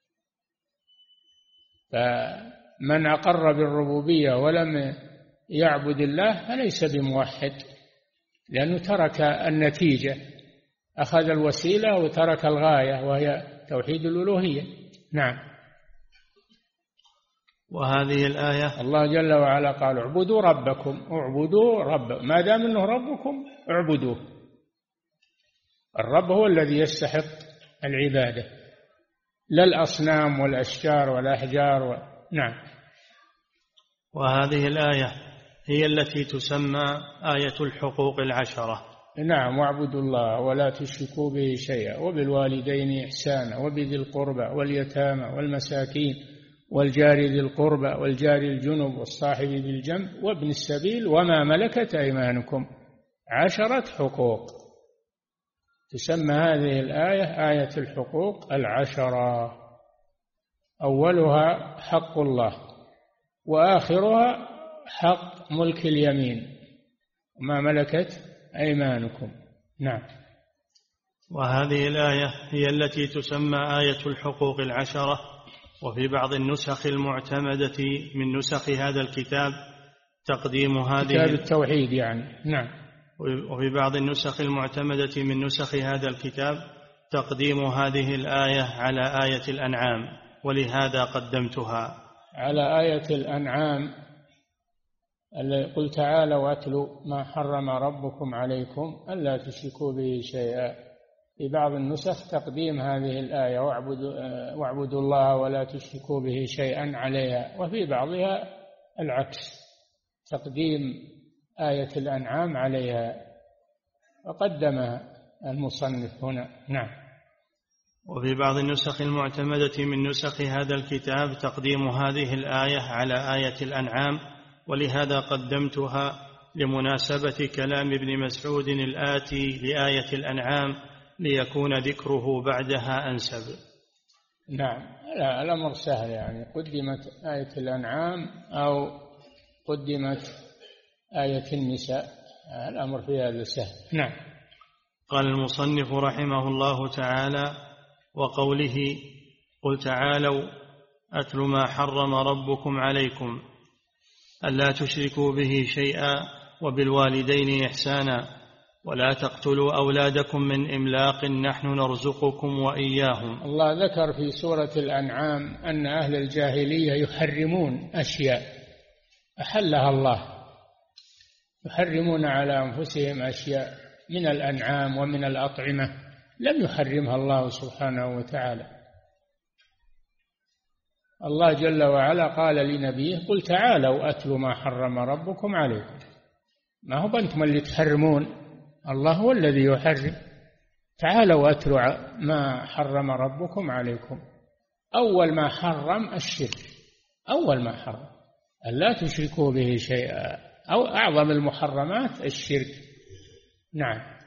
فمن أقر بالربوبية ولم يعبد الله فليس بموحد، لأنه ترك النتيجة، أخذ الوسيلة وترك الغاية وهي توحيد الألوهية. نعم. وهذه الآية الله جل وعلا قال اعبدوا ربكم، اعبدوا رب، ما دام أنه ربكم اعبدوه، الرب هو الذي يستحق العبادة، لا الأصنام والأشجار والأحجار نعم. وهذه الآية هي التي تسمى آية الحقوق العشرة. نعم. واعبدوا الله ولا تشركوا به شيئا وبالوالدين إحسانا وبذي القربى واليتامى والمساكين والجار ذي القربى والجار الجنب والصاحب بالجنب وابن السبيل وما ملكت أيمانكم، 10 حقوق. تسمى هذه الآية آية الحقوق العشرة، أولها حق الله، وآخرها حق ملك اليمين وما ملكت أيمانكم. نعم. وهذه الآية هي التي تسمى آية الحقوق العشرة. وفي بعض النسخ المعتمدة من نسخ هذا الكتاب تقديم هذه كتاب التوحيد يعني. نعم. وفي بعض النسخ المعتمدة من نسخ هذا الكتاب تقديم هذه الآية على آية الأنعام، ولهذا قدمتها على آية الأنعام. قل تعالى واتلوا ما حرم ربكم عليكم ألا تشركوا به شيئا. في بعض النسخ تقديم هذه الآية واعبدوا الله ولا تشركوا به شيئا عليها، وفي بعضها العكس، تقديم آية الأنعام عليها، وقدم المصنف هنا. نعم. وفي بعض النسخ المعتمدة من نسخ هذا الكتاب تقديم هذه الآية على آية الأنعام، ولهذا قدمتها لمناسبة كلام ابن مسعود الآتي لآية الأنعام ليكون ذكره بعدها أنسب. نعم. لا، الأمر سهل، يعني قدمت آية الأنعام أو قدمت آية النساء، الأمر في هذا سهل. نعم. قال المصنف رحمه الله تعالى: وقوله قل تعالوا أتل ما حرم ربكم عليكم ألا تشركوا به شيئا وبالوالدين إحسانا ولا تقتلوا أولادكم من إملاق نحن نرزقكم وإياهم. الله ذكر في سورة الأنعام أن أهل الجاهلية يحرمون أشياء أحلها الله، يحرمون على أنفسهم أشياء من الأنعام ومن الأطعمة لم يحرمها الله سبحانه وتعالى. الله جل وعلا قال لنبيه: قل تعالوا أتل ما حرم ربكم عليكم. ما هو أنتم اللي تحرمون، الله هو الذي يحرم. تعالوا أتل ما حرم ربكم عليكم. أول ما حرم الشرك، أول ما حرم أن لا تشركوا به شيئا، أو أعظم المحرمات الشرك. نعم.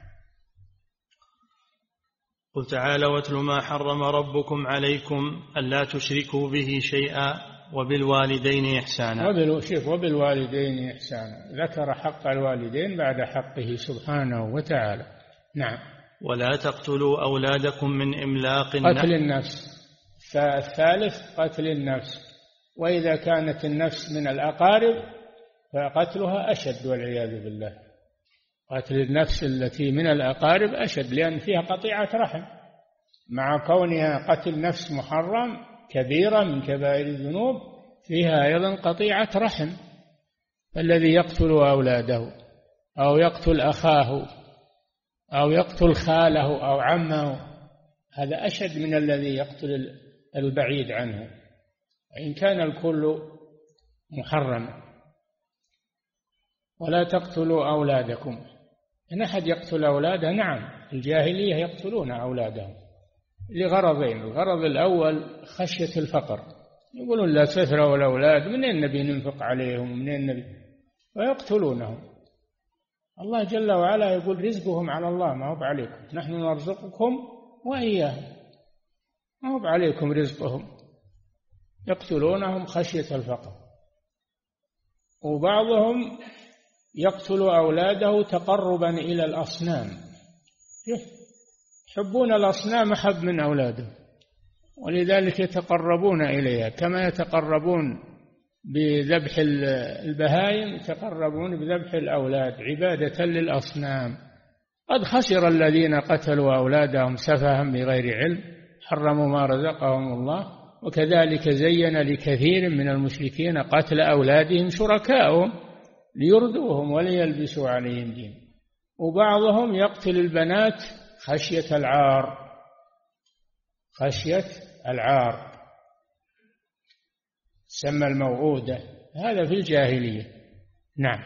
قل تعالوا واتل ما حرم ربكم عليكم ألا تشركوا به شيئا وبالوالدين إحسانا. وبالوالدين إحسانا، ذكر حق الوالدين بعد حقه سبحانه وتعالى. نعم. ولا تقتلوا أولادكم من إملاق، قتل النفس. الثالث قتل النفس، وإذا كانت النفس من الأقارب فقتلها أشد والعياذ بالله. قتل النفس التي من الأقارب أشد، لأن فيها قطيعة رحم، مع كونها قتل نفس محرم كبيرة من كبائر الذنوب، فيها أيضا قطيعة رحم. الذي يقتل أولاده أو يقتل أخاه أو يقتل خاله أو عمه، هذا أشد من الذي يقتل البعيد عنه، إن كان الكل محرم. ولا تقتلوا أولادكم. إن أحد يقتل أولاده، نعم، الجاهلية يقتلون أولادهم لغرضين: الغرض الأول خشية الفقر، يقولون لا تثروا الأولاد، منين نبي ننفق عليهم ومنين نبي، ويقتلونهم. الله جل وعلا يقول: رزقهم على الله، ما هو بعليكم، نحن نرزقكم وإياهم، ما هو بعليكم رزقهم. يقتلونهم خشية الفقر. وبعضهم يقتل أولاده تقربا إلى الأصنام، يحبون الأصنام أحب من أولاده، ولذلك يتقربون إليها كما يتقربون بذبح البهائم، يتقربون بذبح الأولاد عبادة للأصنام. قد خسر الذين قتلوا أولادهم سفها بغير علم، حرموا ما رزقهم الله، وكذلك زين لكثير من المشركين قتل أولادهم شركاؤهم ليردوهم وليلبسوا عليهم دين. وبعضهم يقتل البنات خشية العار، خشية العار، سمى الموعودة، هذا في الجاهلية. نعم.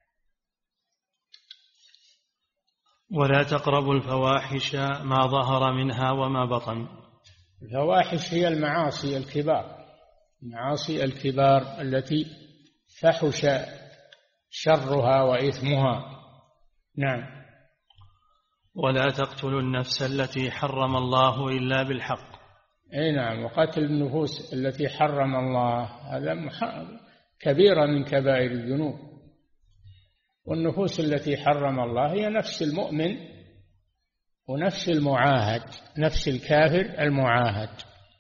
ولا تقربوا الفواحش ما ظهر منها وما بطن. الفواحش هي المعاصي الكبار، المعاصي الكبار التي فحش شرها وإثمها. نعم. ولا تقتلوا النفس التي حرم الله إلا بالحق. أي نعم. وقتل النفوس التي حرم الله هذا كبيرة من كبائر الذنوب. والنفوس التي حرم الله هي نفس المؤمن ونفس المعاهد، نفس الكافر المعاهد.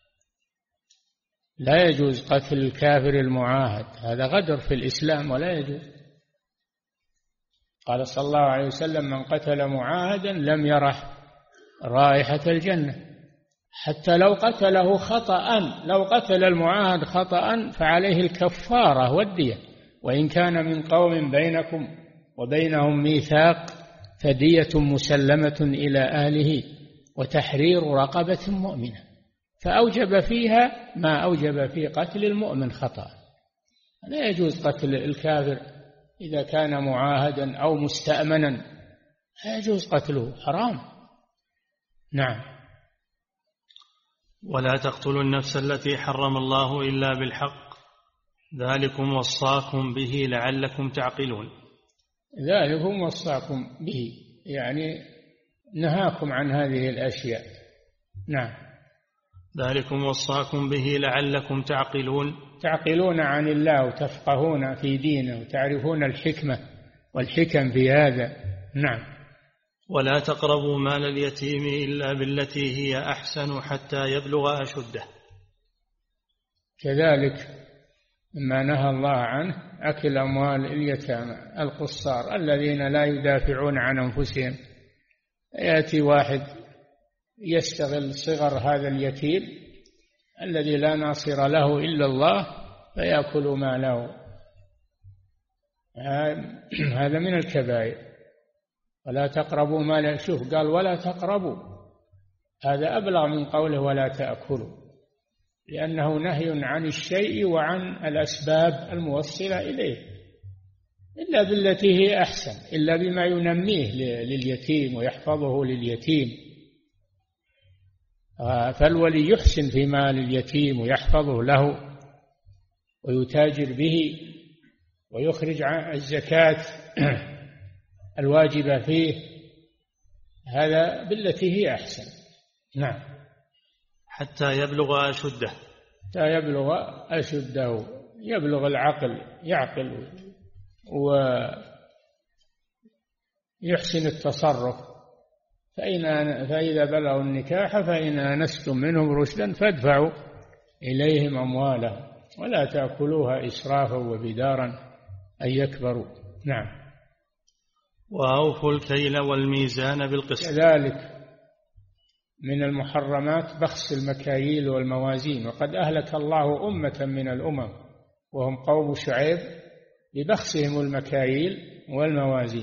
لا يجوز قتل الكافر المعاهد، هذا غدر في الإسلام ولا يجوز. قال صلى الله عليه وسلم: من قتل معاهدا لم يرح رائحة الجنة. حتى لو قتله خطأ، لو قتل المعاهد خطأ فعليه الكفارة والدية، وإن كان من قوم بينكم وبينهم ميثاق فدية مسلمة إلى أهله وتحرير رقبة مؤمنة. فأوجب فيها ما أوجب في قتل المؤمن خطأ. لا يجوز قتل الكافر إذا كان معاهدا أو مستأمنا، لا يجوز قتله، حرام. نعم. ولا تقتلوا النفس التي حرم الله إلا بالحق ذلكم وصاكم به لعلكم تعقلون. ذلكم وصاكم به، يعني نهاكم عن هذه الأشياء. نعم. ذلكم وصاكم به لعلكم تعقلون، تعقلون عن الله وتفقهون في دينه وتعرفون الحكمة والحكم في هذا. نعم. ولا تقربوا مال اليتيم إلا بالتي هي أحسن حتى يبلغ أشده. كذلك ما نهى الله عنه أكل أموال اليتامى القصار الذين لا يدافعون عن أنفسهم. يأتي واحد يستغل صغر هذا اليتيم الذي لا ناصر له إلا الله فيأكل ماله، هذا من الكبائر. ولا تقربوا مال. شوف قال ولا تقربوا، هذا أبلغ من قوله ولا تأكلوا، لأنه نهي عن الشيء وعن الأسباب الموصلة إليه، إلا بالتي هي أحسن، إلا بما ينميه لليتيم ويحفظه لليتيم. فالولي يحسن في مال اليتيم ويحفظه له ويتاجر به ويخرج الزكاة الواجبة فيه، هذا بالتي هي أحسن. نعم. حتى يبلغ أشده. حتى يبلغ أشده، يبلغ العقل، يعقل ويحسن التصرف. فإذا بلغوا النكاح فإن آنستم منهم رشدا فادفعوا إليهم أموالهم ولا تأكلوها إسرافا وبدارا أن يكبروا. نعم. وأوفوا الكيل والميزان بالقسط. كذلك من المحرمات بخس المكاييل والموازين، وقد أهلك الله أمة من الأمم وهم قوم شعيب ببخسهم المكاييل والموازين،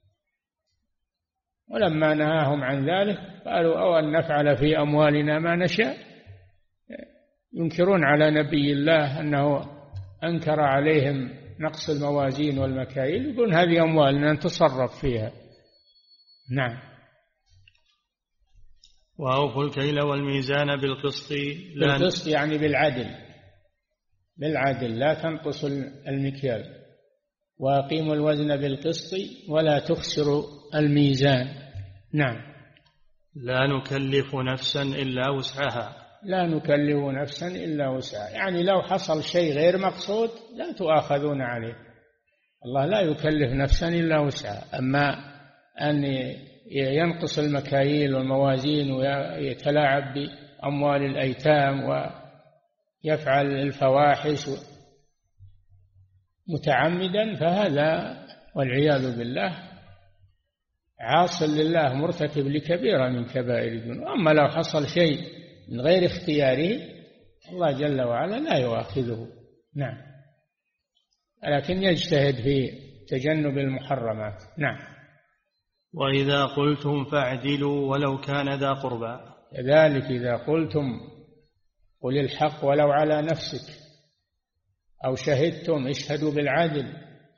ولما نهاهم عن ذلك قالوا أو أن نفعل في أموالنا ما نشاء. ينكرون على نبي الله أنه أنكر عليهم نقص الموازين والمكاييل، يقولون هذه أموالنا نتصرف فيها. نعم. وأوفوا الكيل والميزان بالقسط. بالقسط يعني بالعدل، بالعدل، لا تنقص المكيال. وأقيموا الوزن بالقسط ولا تخسروا الميزان. نعم. لا نكلف نفسا إلا وسعها. لا نكلف نفسا إلا وسعها، يعني لو حصل شيء غير مقصود لا تؤاخذون عليه. الله لا يكلف نفسا إلا وسعها. أما أن ينقص المكاييل والموازين ويتلاعب بأموال الأيتام ويفعل الفواحش متعمدا فهذا والعياذ بالله عاص لله مرتكب لكبيرة من كبائر الذنوب. أما لو حصل شيء من غير اختياره الله جل وعلا لا يؤاخذه. نعم. لكن يجتهد في تجنب المحرمات. نعم. وإذا قلتم فاعدلوا ولو كان ذا قربى. كذلك إذا قلتم قل الحق ولو على نفسك، أو شهدتم اشهدوا بالعدل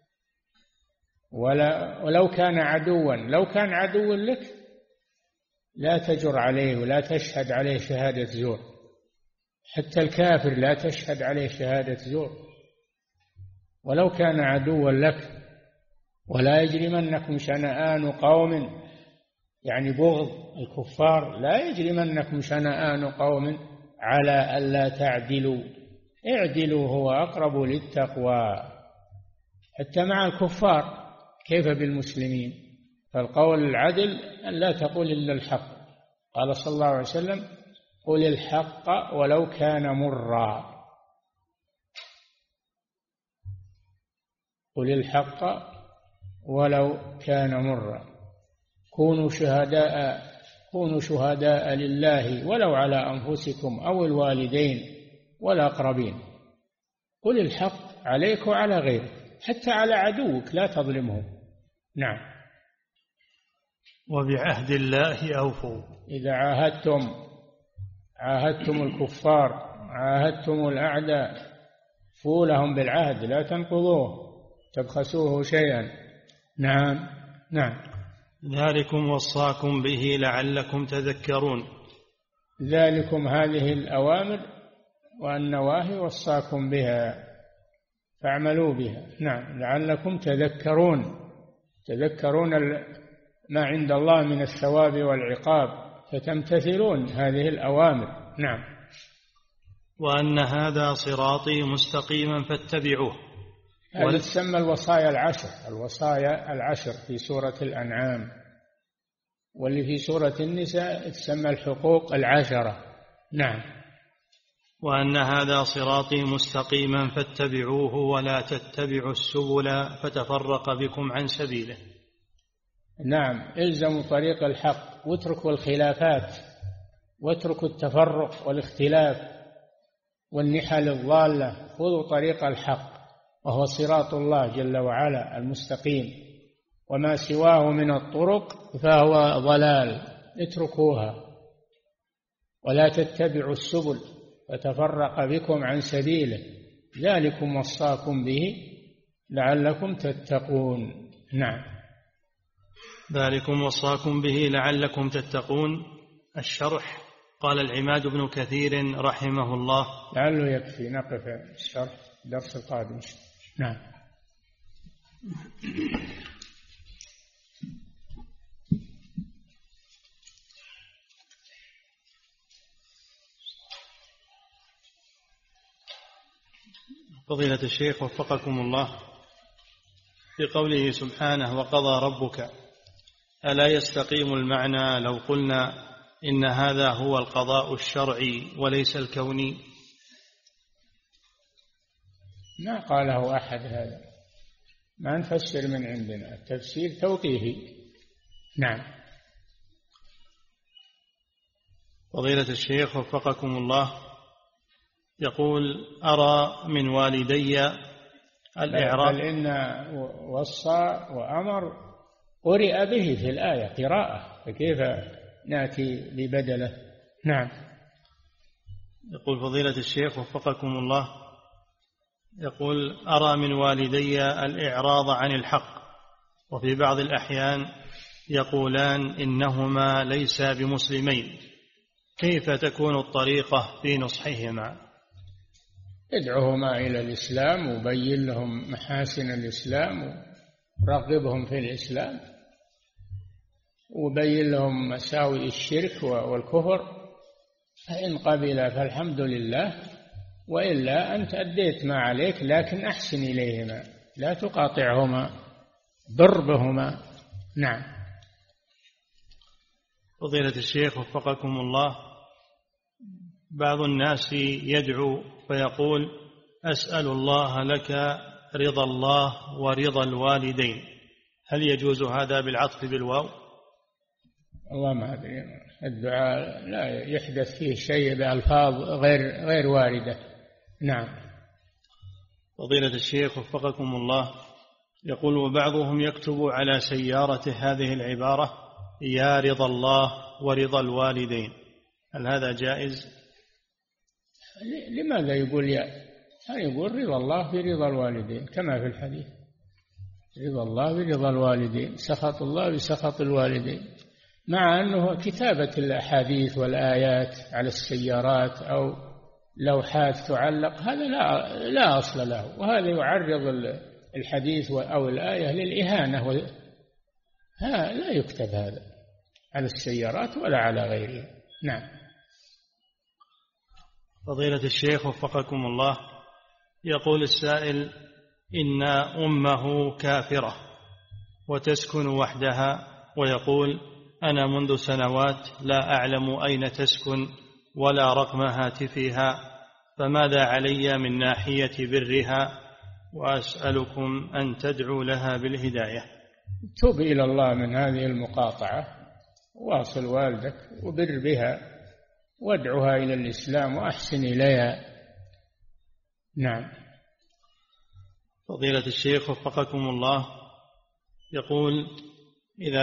ولو كان عدوا. لو كان عدو لك لا تجر عليه ولا تشهد عليه شهادة زور، حتى الكافر لا تشهد عليه شهادة زور ولو كان عدوا لك. ولا يجرمنكم شنآن قوم، يعني بغض الكفار، لا يجرمنكم شنآن قوم على ألا تعدلوا اعدلوا هو أقرب للتقوى. حتى مع الكفار كيف بالمسلمين؟ فالقول العدل أن لا تقول إلا الحق. قال صلى الله عليه وسلم قل الحق ولو كان مرا. قل الحق ولو كان مرا. كونوا شهداء لله ولو على أنفسكم أو الوالدين والأقربين. قل الحق عليك وعلى غيرك، حتى على عدوك لا تظلمهم. نعم. وبعهد الله أوفوا. إذا عاهدتم الكفار، عاهدتم الأعداء، فوا لهم بالعهد لا تنقضوه تبخسوه شيئا. نعم. نعم. ذلكم وصاكم به لعلكم تذكرون. ذلكم هذه الأوامر والنواهي وصاكم بها فاعملوا بها. نعم. لعلكم تذكرون ما عند الله من الثواب والعقاب فتمتثلون هذه الأوامر. نعم. وأن هذا صراطي مستقيما فاتبعوه. هذه تسمى الوصايا العشر في سورة الأنعام، واللي في سورة النساء تسمى الحقوق العشرة. نعم. وأن هذا صراطي مستقيما فاتبعوه ولا تتبعوا السبل فتفرق بكم عن سبيله. نعم. الزموا طريق الحق واتركوا الخلافات واتركوا التفرق والاختلاف والنحل الضالة. خذوا طريق الحق وهو صراط الله جل وعلا المستقيم، وما سواه من الطرق فهو ضلال، اتركوها ولا تتبعوا السبل فتفرق بكم عن سبيله، ذلكم وصاكم به لعلكم تتقون. نعم. ذلكم وصاكم به لعلكم تتقون. الشرح قال العماد بن كثير رحمه الله. لعله يكفي نقف الشرح درس القادم. نعم. فضيلة الشيخ وفقكم الله، في قوله سبحانه وقضى ربك، ألا يستقيم المعنى لو قلنا إن هذا هو القضاء الشرعي وليس الكوني؟ ما قاله أحد هذا، ما نفسر من عندنا، التفسير توقيفي. نعم. فضيلة الشيخ وفقكم الله، يقول أرى من والدي الإعراض. بل إن وصى وأمر قرئ به في الآية قراءة، فكيف نأتي ببدله؟ نعم. يقول فضيلة الشيخ وفقكم الله، يقول أرى من والدي الإعراض عن الحق، وفي بعض الأحيان يقولان إنهما ليس بمسلمين، كيف تكون الطريقة في نصحهما؟ ادعوهما إلى الإسلام وبين لهم محاسن الإسلام ورغبهم في الإسلام، وبين لهم مساوئ الشرك والكفر، فإن قبل فالحمد لله، وإلا أنت أديت ما عليك، لكن أحسن إليهما، لا تقاطعهما، ضربهما. نعم. فضيلة الشيخ وفقكم الله، بعض الناس يدعو فيقول أسأل الله لك رضا الله ورضا الوالدين، هل يجوز هذا بالعطف بالواو؟ والله ما أدري، الدعاء لا يحدث فيه شيء بألفاظ غير واردة. نعم. فضيلة الشيخ وفقكم الله، يقول وبعضهم يكتب على سيارته هذه العبارة يا رضا الله ورضا الوالدين، هل هذا جائز؟ لماذا يقول يا؟ يقول رضا الله برضا الوالدين كما في الحديث، رضا الله برضا الوالدين، سخط الله بسخط الوالدين، مع أنه كتابة الأحاديث والآيات على السيارات أو لوحات تعلق هذا لا أصل له، وهذا يعرض الحديث أو الآية للإهانة، لا يكتب هذا على السيارات ولا على غيرها. نعم. فضيلة الشيخ وفقكم الله، يقول السائل إن أمه كافرة وتسكن وحدها، ويقول أنا منذ سنوات لا أعلم أين تسكن ولا رقم هاتفها، فماذا علي من ناحية برها؟ وأسألكم أن تدعوا لها بالهداية. توب إلى الله من هذه المقاطعة، واصل والدك وبر بها وادعها إلى الإسلام وأحسن إليها. نعم. فضيلة الشيخ وفقكم الله، يقول إذا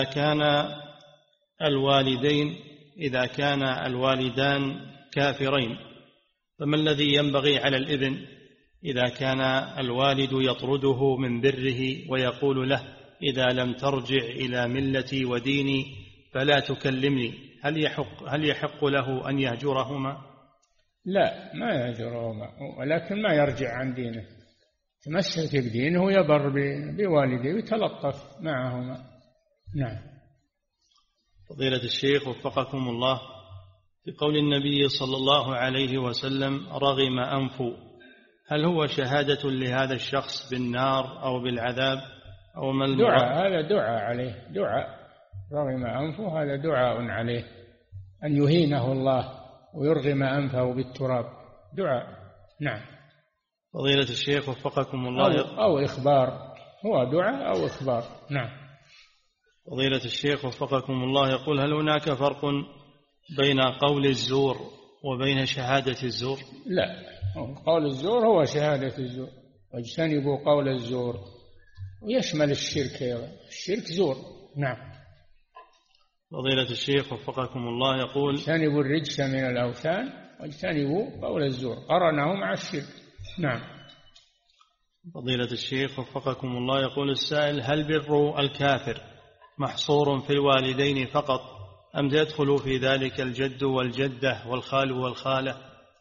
كان الوالدان كافرين، فما الذي ينبغي على الابن إذا كان الوالد يطرده من بره ويقول له إذا لم ترجع إلى ملتي وديني فلا تكلمني، هل يحق له أن يهجرهما؟ لا، ما يهجرهما، ولكن ما يرجع عن دينه، تمسك بدينه ويبر بوالديه ويتلطف معهما. نعم. فضيلة الشيخ وفقكم الله، في قول النبي صلى الله عليه وسلم رغم أنفه، هل هو شهادة لهذا الشخص بالنار أو بالعذاب أو ما دعاء؟ هذا دعاء عليه، دعاء رغم أنفه، هذا دعاء عليه أن يهينه الله ويرغم أنفه بالتراب، دعاء. نعم. فضيلة الشيخ وفقكم الله، أو إخبار، هو دعاء أو إخبار. نعم. فضيلة الشيخ وفقكم الله، يقول هل هناك فرق بين قول الزور وبين شهادة الزور؟ لا، قول الزور هو شهادة الزور، واجتنبوا قول الزور. ويشمل الشرك أيضا، الشرك زور. نعم. فضيلة الشيخ وفقكم الله يقول: اجتنبوا الرجس من الأوثان واجتنبوا قول الزور، قرنه مع الشرك. نعم. فضيلة الشيخ وفقكم الله يقول السائل: هل بر الكافر محصور في الوالدين فقط، أم يدخل في ذلك الجد والجدة والخال والخالة؟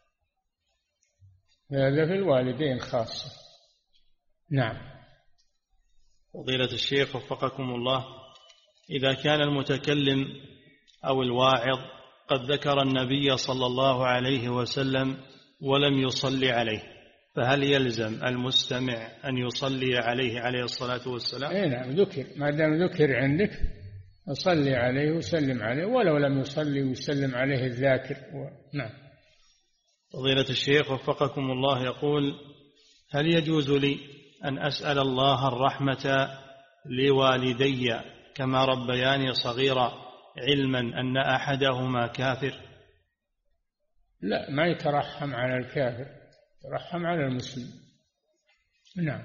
هذا في الوالدين خاصة. نعم. فضيلة الشيخ وفقكم الله، إذا كان المتكلم أو الواعظ قد ذكر النبي صلى الله عليه وسلم ولم يصلي عليه، فهل يلزم المستمع أن يصلي عليه عليه الصلاة والسلام؟ أي نعم، ذكر، ما دام ذكر عندك يصلي عليه وسلم عليه، ولو لم يصلي ويسلم عليه الذاكر. نعم. فضيلة الشيخ وفقكم الله يقول: هل يجوز لي أن أسأل الله الرحمة لوالدي كما ربياني صغيرا، علما أن أحدهما كافر؟ لا، ما يترحم على الكافر، يترحم على المسلم. نعم.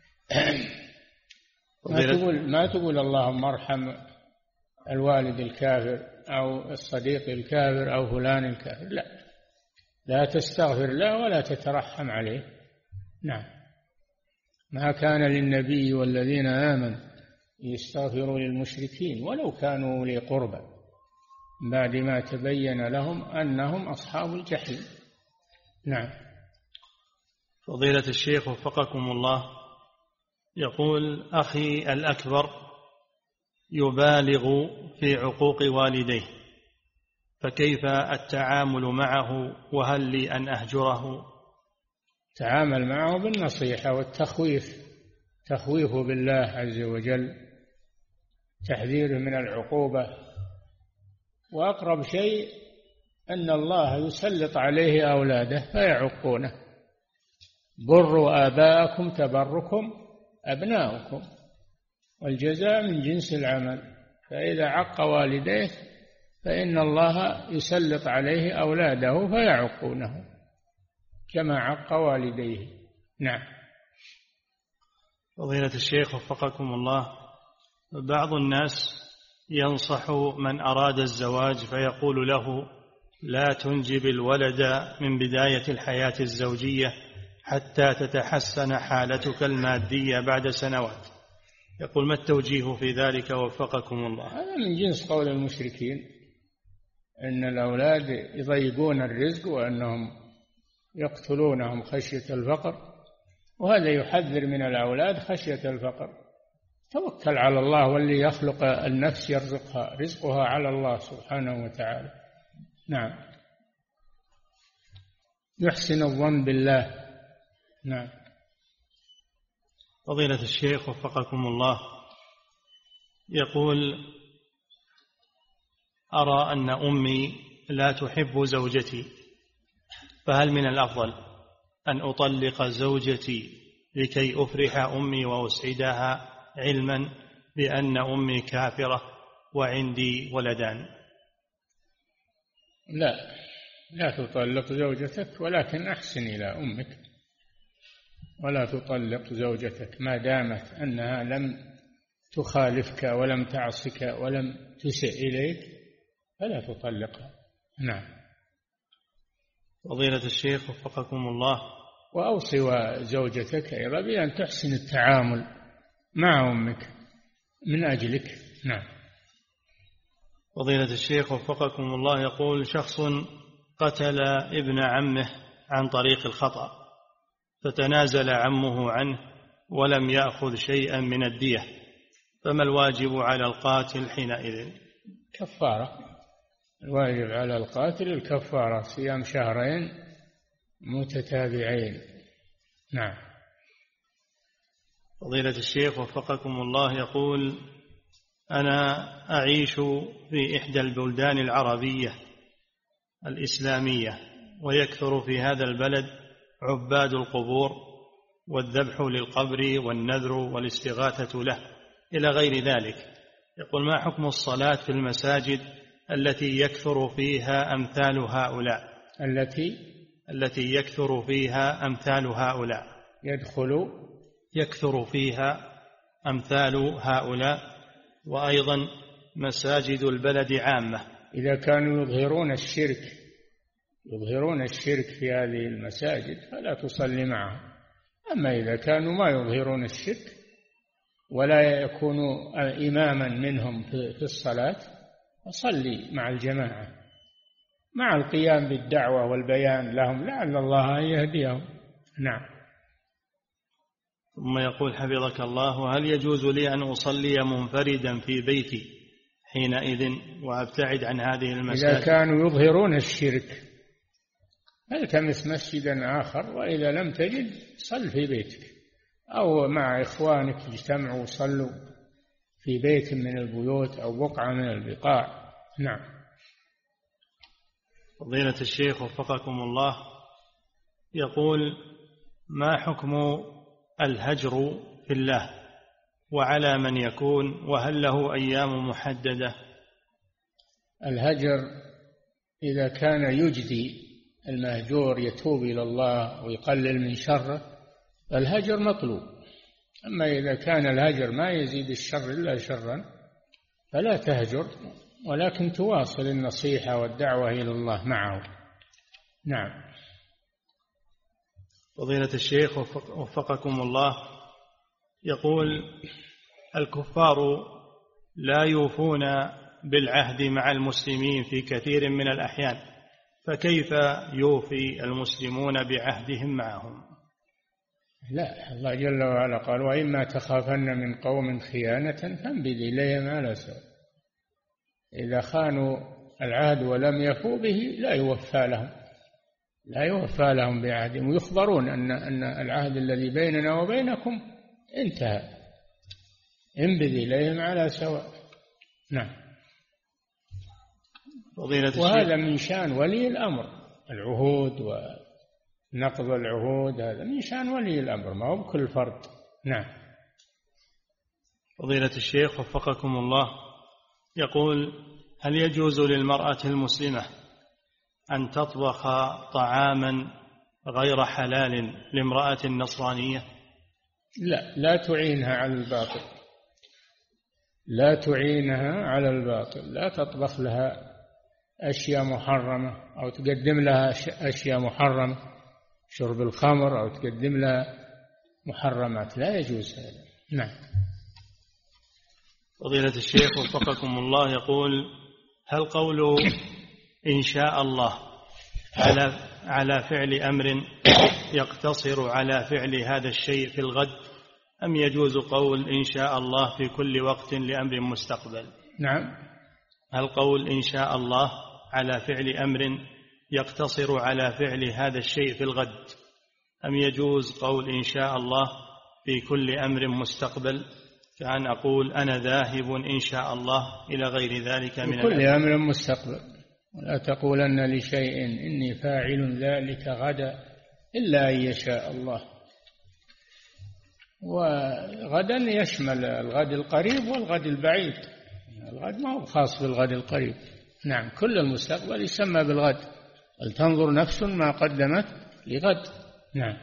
ما تقول اللهم ارحم الوالد الكافر أو الصديق الكافر أو فلان الكافر، لا تستغفر له ولا تترحم عليه. نعم. ما كان للنبي والذين آمنوا يستغفروا للمشركين ولو كانوا أولي قربى بعد ما تبين لهم أنهم أصحاب الجحيم. نعم. فضيلة الشيخ وفقكم الله يقول: أخي الأكبر يبالغ في عقوق والديه، فكيف التعامل معه، وهل لي أن أهجره؟ تعامل معه بالنصيحة والتخويف، تخويفه بالله عز وجل، تحذيره من العقوبة، وأقرب شيء أن الله يسلط عليه أولاده فيعقونه. بروا آباءكم تبركم أبناؤكم، والجزاء من جنس العمل. فإذا عق والديه فإن الله يسلط عليه أولاده فيعقونه كما عق والديه. نعم. فضيلة الشيخ وفقكم الله، بعض الناس ينصح من أراد الزواج فيقول له: لا تنجب الولد من بداية الحياة الزوجية حتى تتحسن حالتك المادية بعد سنوات. يقول: ما التوجيه في ذلك وفقكم الله؟ هذا من جنس قول المشركين، أن الأولاد يضيقون الرزق وأنهم يقتلونهم خشية الفقر، وهذا يحذر من الأولاد خشية الفقر. توكل على الله، واللي يخلق النفس يرزقها، رزقها على الله سبحانه وتعالى. نعم. يحسن الظن بالله. نعم. فضيلة الشيخ وفقكم الله يقول: أرى أن أمي لا تحب زوجتي، فهل من الأفضل أن أطلق زوجتي لكي أفرح أمي وأسعدها، علما بأن أمي كافرة وعندي ولدان؟ لا تطلق زوجتك، ولكن أحسن إلى أمك، ولا تطلق زوجتك ما دامت أنها لم تخالفك ولم تعصك ولم تسئ إليك، فلا تطلقها. نعم. فضيلة الشيخ وفقكم الله، وأوصي زوجتك أيضا بأن تحسن التعامل مع أمك من أجلك. نعم. فضيلة الشيخ وفقكم الله يقول: شخص قتل ابن عمه عن طريق الخطأ، فتنازل عمه عنه ولم يأخذ شيئا من الدية، فما الواجب على القاتل حينئذ؟ كفارة. الواجب على القاتل الكفارة، صيام شهرين متتابعين. نعم. فضيلة الشيخ وفقكم الله يقول: أنا أعيش في إحدى البلدان العربية الإسلامية، ويكثر في هذا البلد عباد القبور والذبح للقبر والنذر والاستغاثة له إلى غير ذلك. يقول: ما حكم الصلاة في المساجد التي يكثر فيها أمثال هؤلاء؟ التي يكثر فيها أمثال هؤلاء، يكثر فيها أمثال هؤلاء، وأيضا مساجد البلد عامة. إذا كانوا يظهرون الشرك في هذه المساجد فلا تصلي معهم. أما إذا كانوا ما يظهرون الشرك ولا يكونوا إماما منهم في الصلاة فصلي مع الجماعة مع القيام بالدعوة والبيان لهم لعل الله أن يهديهم. نعم. ثم يقول حفظك الله: هل يجوز لي أن أصلي منفردا في بيتي حينئذ وأبتعد عن هذه المساجد؟ إذا كانوا يظهرون الشرك التمس مسجدا آخر، وإذا لم تجد صل في بيتك أو مع إخوانك اجتمعوا وصلوا في بيت من البيوت أو بقعة من البقاع. نعم. فضيلة الشيخ وفقكم الله يقول: ما حكم الهجر في الله، وعلى من يكون، وهل له أيام محددة؟ الهجر إذا كان يجدي المهجور يتوب إلى الله ويقلل من شره الهجر مطلوب. أما إذا كان الهجر ما يزيد الشر إلا شرا فلا تهجر، ولكن تواصل النصيحة والدعوة إلى الله معه. نعم. فضيلة الشيخ وفقكم الله يقول: الكفار لا يوفون بالعهد مع المسلمين في كثير من الأحيان، فكيف يوفي المسلمون بعهدهم معهم؟ لا، الله جل وعلا قال: وإما تخافن من قوم خيانة فانبذ إليهم على سواء. إذا خانوا العهد ولم يفوا به لا يوفى لهم بعهدهم، ويخبرون أن العهد الذي بيننا وبينكم انتهى، انبذ إليهم على سواء. نعم. وهذا من شأن ولي الأمر، العهود ونقض العهود هذا من شأن ولي الأمر، ما هو بكل فرد. نعم. فضيلة الشيخ وفقكم الله يقول: هل يجوز للمرأة المسلمة أن تطبخ طعاما غير حلال لامرأة نصرانية؟ لا تعينها على الباطل، لا تطبخ لها أشياء محرمة أو تقدم لها أشياء محرمة، شرب الخمر أو تقدم لها محرمات، لا يجوز هذا. نعم. فضيلة الشيخ وفقكم الله يقول: هل قول إن شاء الله على فعل أمر يقتصر على فعل هذا الشيء في الغد، أم يجوز قول إن شاء الله في كل وقت لأمر مستقبل؟ نعم. هل قول إن شاء الله على فعل أمر يقتصر على فعل هذا الشيء في الغد، أم يجوز قول إن شاء الله في كل أمر مستقبل، كأن أقول أنا ذاهب إن شاء الله إلى غير ذلك من كل أمر مستقبل، ولا تقولن لشيء إني فاعل ذلك غدا إلا أن يشاء الله. وغدا يشمل الغد القريب والغد البعيد، الغد ما هو خاص بالغد القريب. نعم. كل المستقبل يسمى بالغد، ولتنظر نفس ما قدمت لغد. نعم.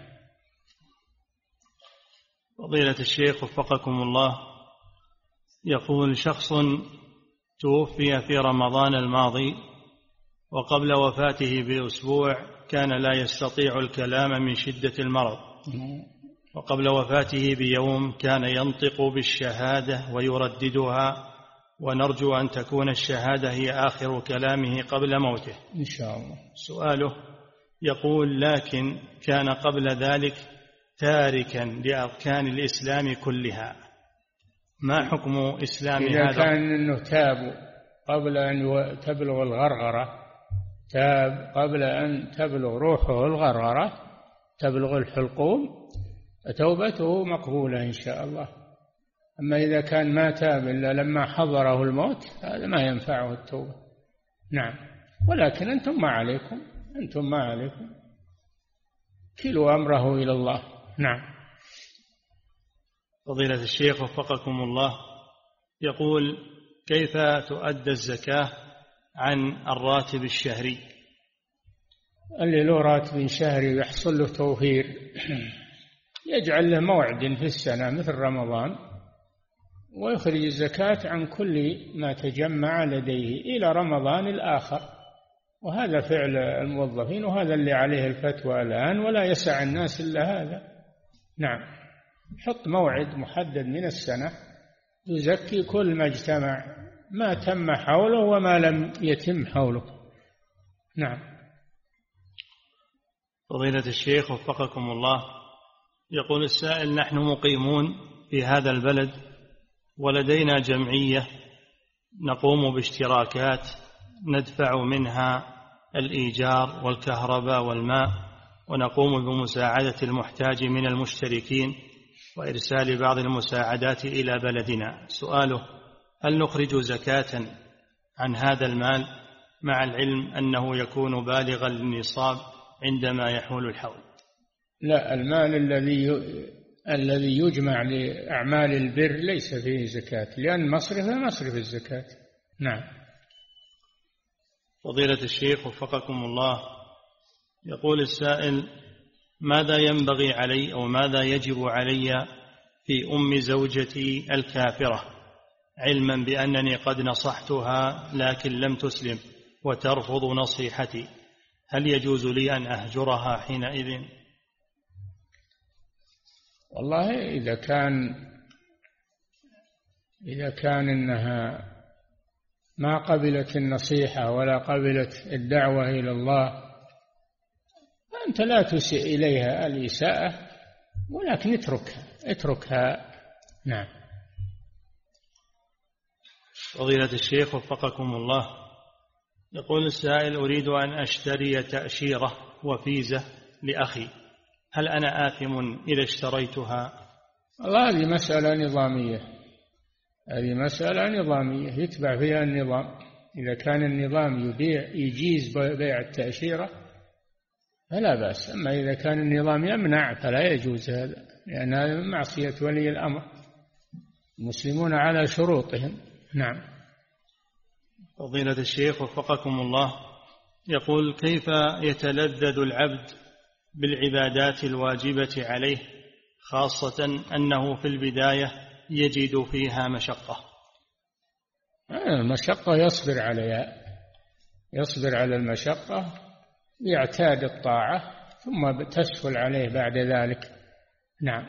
فضيلة الشيخ وفقكم الله يقول: شخص توفي في رمضان الماضي، وقبل وفاته بأسبوع كان لا يستطيع الكلام من شدة المرض، وقبل وفاته بيوم كان ينطق بالشهادة ويرددها، ونرجو أن تكون الشهادة هي آخر كلامه قبل موته إن شاء الله. سؤاله يقول: لكن كان قبل ذلك تاركا لأركان الإسلام كلها، ما حكم إسلام إذا هذا؟ كان أنه تاب قبل أن تبلغ الغرغرة، تاب قبل أن تبلغ روحه الغرغرة، تبلغ الحلقوم، فتوبته مقبولة إن شاء الله. أما إذا كان ما تاب إلا لما حضره الموت هذا ما ينفعه التوبة. نعم. ولكن أنتم ما عليكم، كلوا أمره إلى الله. نعم. فضيلة الشيخ وفقكم الله يقول: كيف تؤدى الزكاة عن الراتب الشهري؟ اللي له راتب شهري يحصل له توفير يجعل له موعد في السنة مثل رمضان ويخرج الزكاة عن كل ما تجمع لديه إلى رمضان الآخر. وهذا فعل الموظفين، وهذا اللي عليه الفتوى الآن، ولا يسع الناس إلا هذا. نعم، حط موعد محدد من السنة يزكي كل ما اجتمع، ما تم حوله وما لم يتم حوله. نعم. فضيلة الشيخ وفقكم الله، يقول السائل: نحن مقيمون في هذا البلد ولدينا جمعية نقوم باشتراكات ندفع منها الإيجار والكهرباء والماء، ونقوم بمساعدة المحتاج من المشتركين وإرسال بعض المساعدات إلى بلدنا. سؤاله: هل نخرج زكاة عن هذا المال مع العلم أنه يكون بالغا للنصاب عندما يحول الحول؟ لا، المال الذي يجمع لأعمال البر ليس فيه زكاة، لأن مصرفه مصرف الزكاة. نعم. فضيلة الشيخ وفقكم الله، يقول السائل: ماذا ينبغي علي أو ماذا يجب علي في أم زوجتي الكافرة، علما بأنني قد نصحتها لكن لم تسلم وترفض نصيحتي، هل يجوز لي أن أهجرها حينئذ؟ والله إذا كان إنها ما قبلت النصيحة ولا قبلت الدعوة إلى الله، فأنت لا تسيء إليها الإساءة، ولكن اتركها. نعم. فضيلة الشيخ وفقكم الله، يقول السائل: أريد أن أشتري تأشيرة وفيزة لأخي، هل أنا آثم إذا اشتريتها؟ والله هذه مسألة نظامية يتبع فيها النظام. إذا كان النظام يجيز بيع التأشيرة فلا بأس، أما إذا كان النظام يمنع فلا يجوز هذا، لأن هذا من معصية ولي الأمر. المسلمون على شروطهم. نعم. فضيلة الشيخ وفقكم الله، يقول: كيف يتلذذ العبد بالعبادات الواجبة عليه، خاصة أنه في البداية يجد فيها مشقة؟ المشقة يصبر على المشقة، يعتاد الطاعة ثم تسهل عليه بعد ذلك. نعم.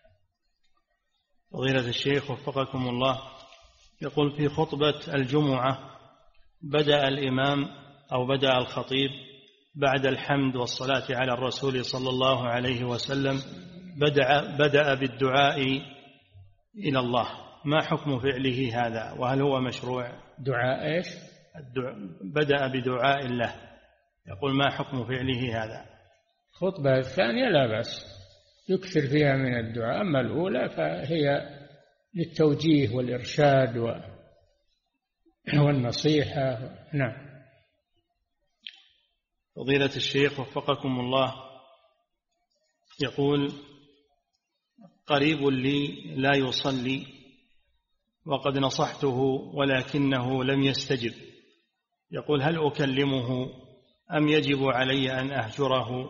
فضيلة الشيخ وفقكم الله، يقول: في خطبة الجمعة بدأ الإمام أو بدأ الخطيب بعد الحمد والصلاة على الرسول صلى الله عليه وسلم بدأ بالدعاء إلى الله، ما حكم فعله هذا، وهل هو مشروع؟ دعاء إيش؟ بدأ بدعاء الله، يقول ما حكم فعله هذا؟ الخطبة الثانية لا بأس، يكثر فيها من الدعاء، أما الأولى فهي للتوجيه والإرشاد والنصيحة. نعم. فضيلة الشيخ وفقكم الله، يقول: قريب لي لا يصلي وقد نصحته ولكنه لم يستجب، يقول: هل أكلمه أم يجب علي أن أهجره؟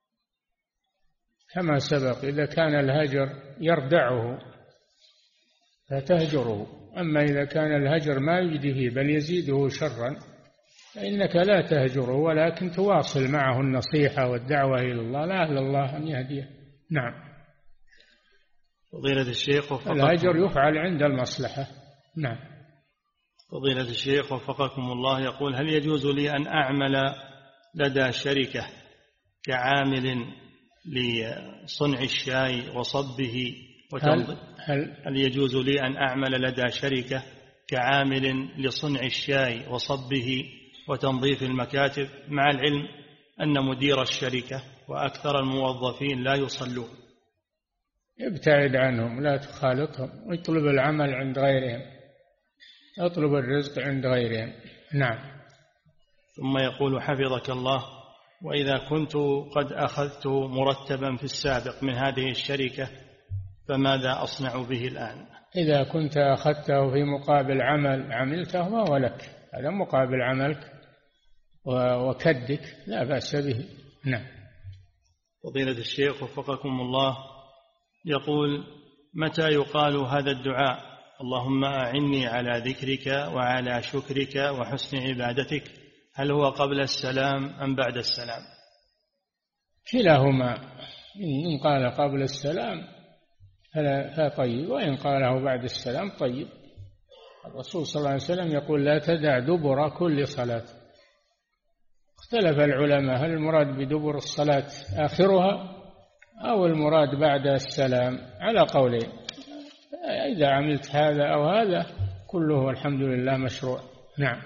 كما سبق، إذا كان الهجر يردعه فتهجره، أما إذا كان الهجر ما يجدي فيه بل يزيده شرا فإنك لا تهجره، ولكن تواصل معه النصيحة والدعوة إلى الله، لعل الله أن يهديه. نعم. فضيلة الشيخ الهجر يفعل عند المصلحة. نعم. فضيلة الشيخ وفقكم الله، يقول: هل يجوز لي أن أعمل لدى شركة كعامل لصنع الشاي وصبه وتنظيف؟ هل يجوز لي أن أعمل لدى شركة كعامل لصنع الشاي وصبه وتنظيف المكاتب، مع العلم أن مدير الشركة وأكثر الموظفين لا يصلون؟ ابتعد عنهم، لا تخالطهم، واطلب العمل عند غيرهم، اطلب الرزق عند غيرهم. نعم. ثم يقول: حفظك الله، وإذا كنت قد أخذت مرتبا في السابق من هذه الشركة فماذا أصنع به الآن؟ إذا كنت أخذته في مقابل عمل عملته فهو لك، هذا مقابل عملك وكدك، لا بأس به. نعم. فضيلة الشيخ وفقكم الله، يقول: متى يقال هذا الدعاء اللهم أعني على ذكرك وعلى شكرك وحسن عبادتك، هل هو قبل السلام أم بعد السلام؟ كلاهما، إن قال قبل السلام فطيب، وإن قاله بعد السلام طيب. الرسول صلى الله عليه وسلم يقول لا تدع دبر كل صلاة. اختلف العلماء هل المراد بدبر الصلاة آخرها أو المراد بعد السلام، على قولين. إذا عملت هذا أو هذا كله الحمد لله مشروع. نعم.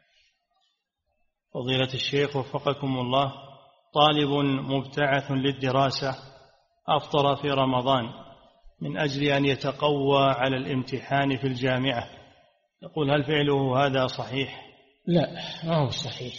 فضيلة الشيخ وفقكم الله، طالب مبتعث للدراسة أفطر في رمضان من أجل أن يتقوى على الامتحان في الجامعة، يقول هل فعله هذا صحيح؟ لا، ما هو صحيح.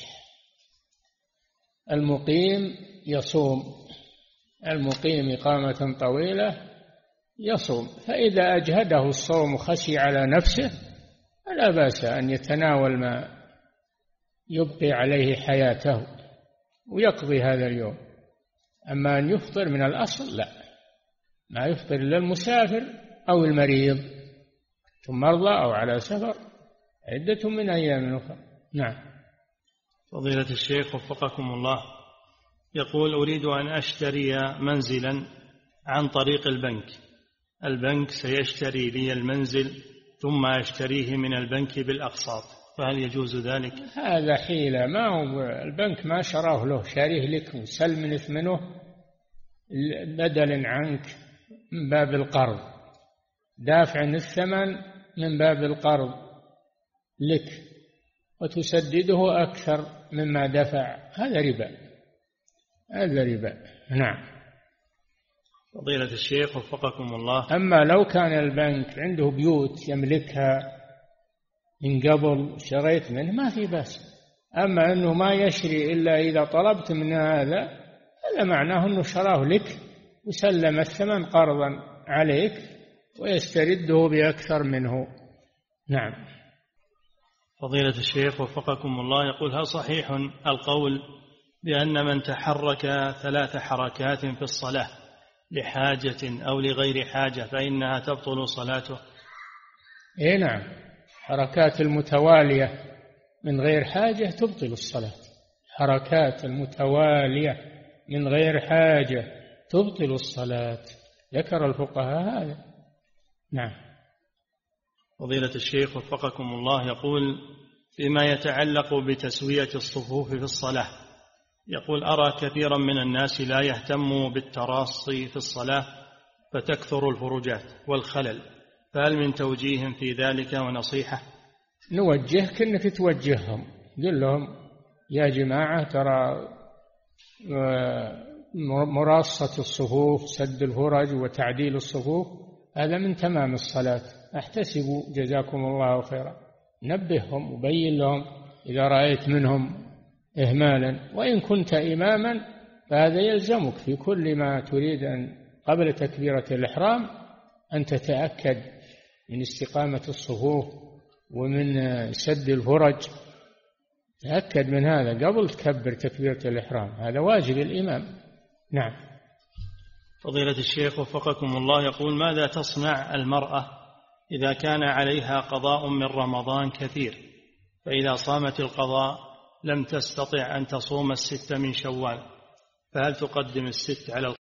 المقيم يصوم، المقيم إقامة طويلة يصوم، فإذا أجهده الصوم خشي على نفسه فلا بأس أن يتناول ما يبقي عليه حياته ويقضي هذا اليوم. أما أن يفطر من الأصل لا، ما يفطر إلا المسافر أو المريض، ثم مرضى أو على سفر عدة من أيام أخرى. نعم. فضيلة الشيخ وفقكم الله، يقول أريد أن أشتري منزلا عن طريق البنك سيشتري لي المنزل ثم أشتريه من البنك بالأقساط، فهل يجوز ذلك؟ هذا حيلة، ما هو البنك ما شراه له، شاريه لك مسلم منه بدلا عنك من باب القرض، دافع الثمن من باب القرض لك وتسدده أكثر مما دفع، هذا ربا، هذا ربا. نعم. فضيلة الشيخ وفقكم الله، أما لو كان البنك عنده بيوت يملكها من قبل شريت منه ما في بأس. أما أنه ما يشري إلا إذا طلبت من هذا معناه أنه شراه لك وسلم الثمن قرضا عليك ويسترده بأكثر منه. نعم. فضيلة الشيخ وفقكم الله، يقول هل صحيح القول بأن من تحرك 3 حركات في الصلاة لحاجة أو لغير حاجة فإنها تبطل صلاته؟ إيه نعم، حركات المتوالية من غير حاجة تبطل الصلاة، حركات المتوالية من غير حاجة تبطل الصلاة، ذكر الفقهاء هذا. نعم. فضيلة الشيخ وفقكم الله، يقول فيما يتعلق بتسوية الصفوف في الصلاة، يقول أرى كثيرا من الناس لا يهتم بالتراصي في الصلاة فتكثر الفروجات والخلل، فهل من توجيه في ذلك ونصيحة؟ نوجهك أنك توجههم، قل لهم يا جماعة ترى مراصة الصفوف سد الفرج وتعديل الصفوف هذا من تمام الصلاة، احتسبوا جزاكم الله خيرا. نبههم وبين لهم إذا رأيت منهم إهمالا، وإن كنت إماما فهذا يلزمك في كل ما تريد أن قبل تكبيرة الإحرام أن تتأكد من استقامة الصفوف ومن سد الفرج، تأكد من هذا قبل تكبر تكبيرة الإحرام، هذا واجب الإمام. نعم. فضيلة الشيخ وفقكم الله، يقول ماذا تصنع المرأة إذا كان عليها قضاء من رمضان كثير، فإذا صامت القضاء لم تستطع أن تصوم 6 من شوال، فهل تقدم 6 على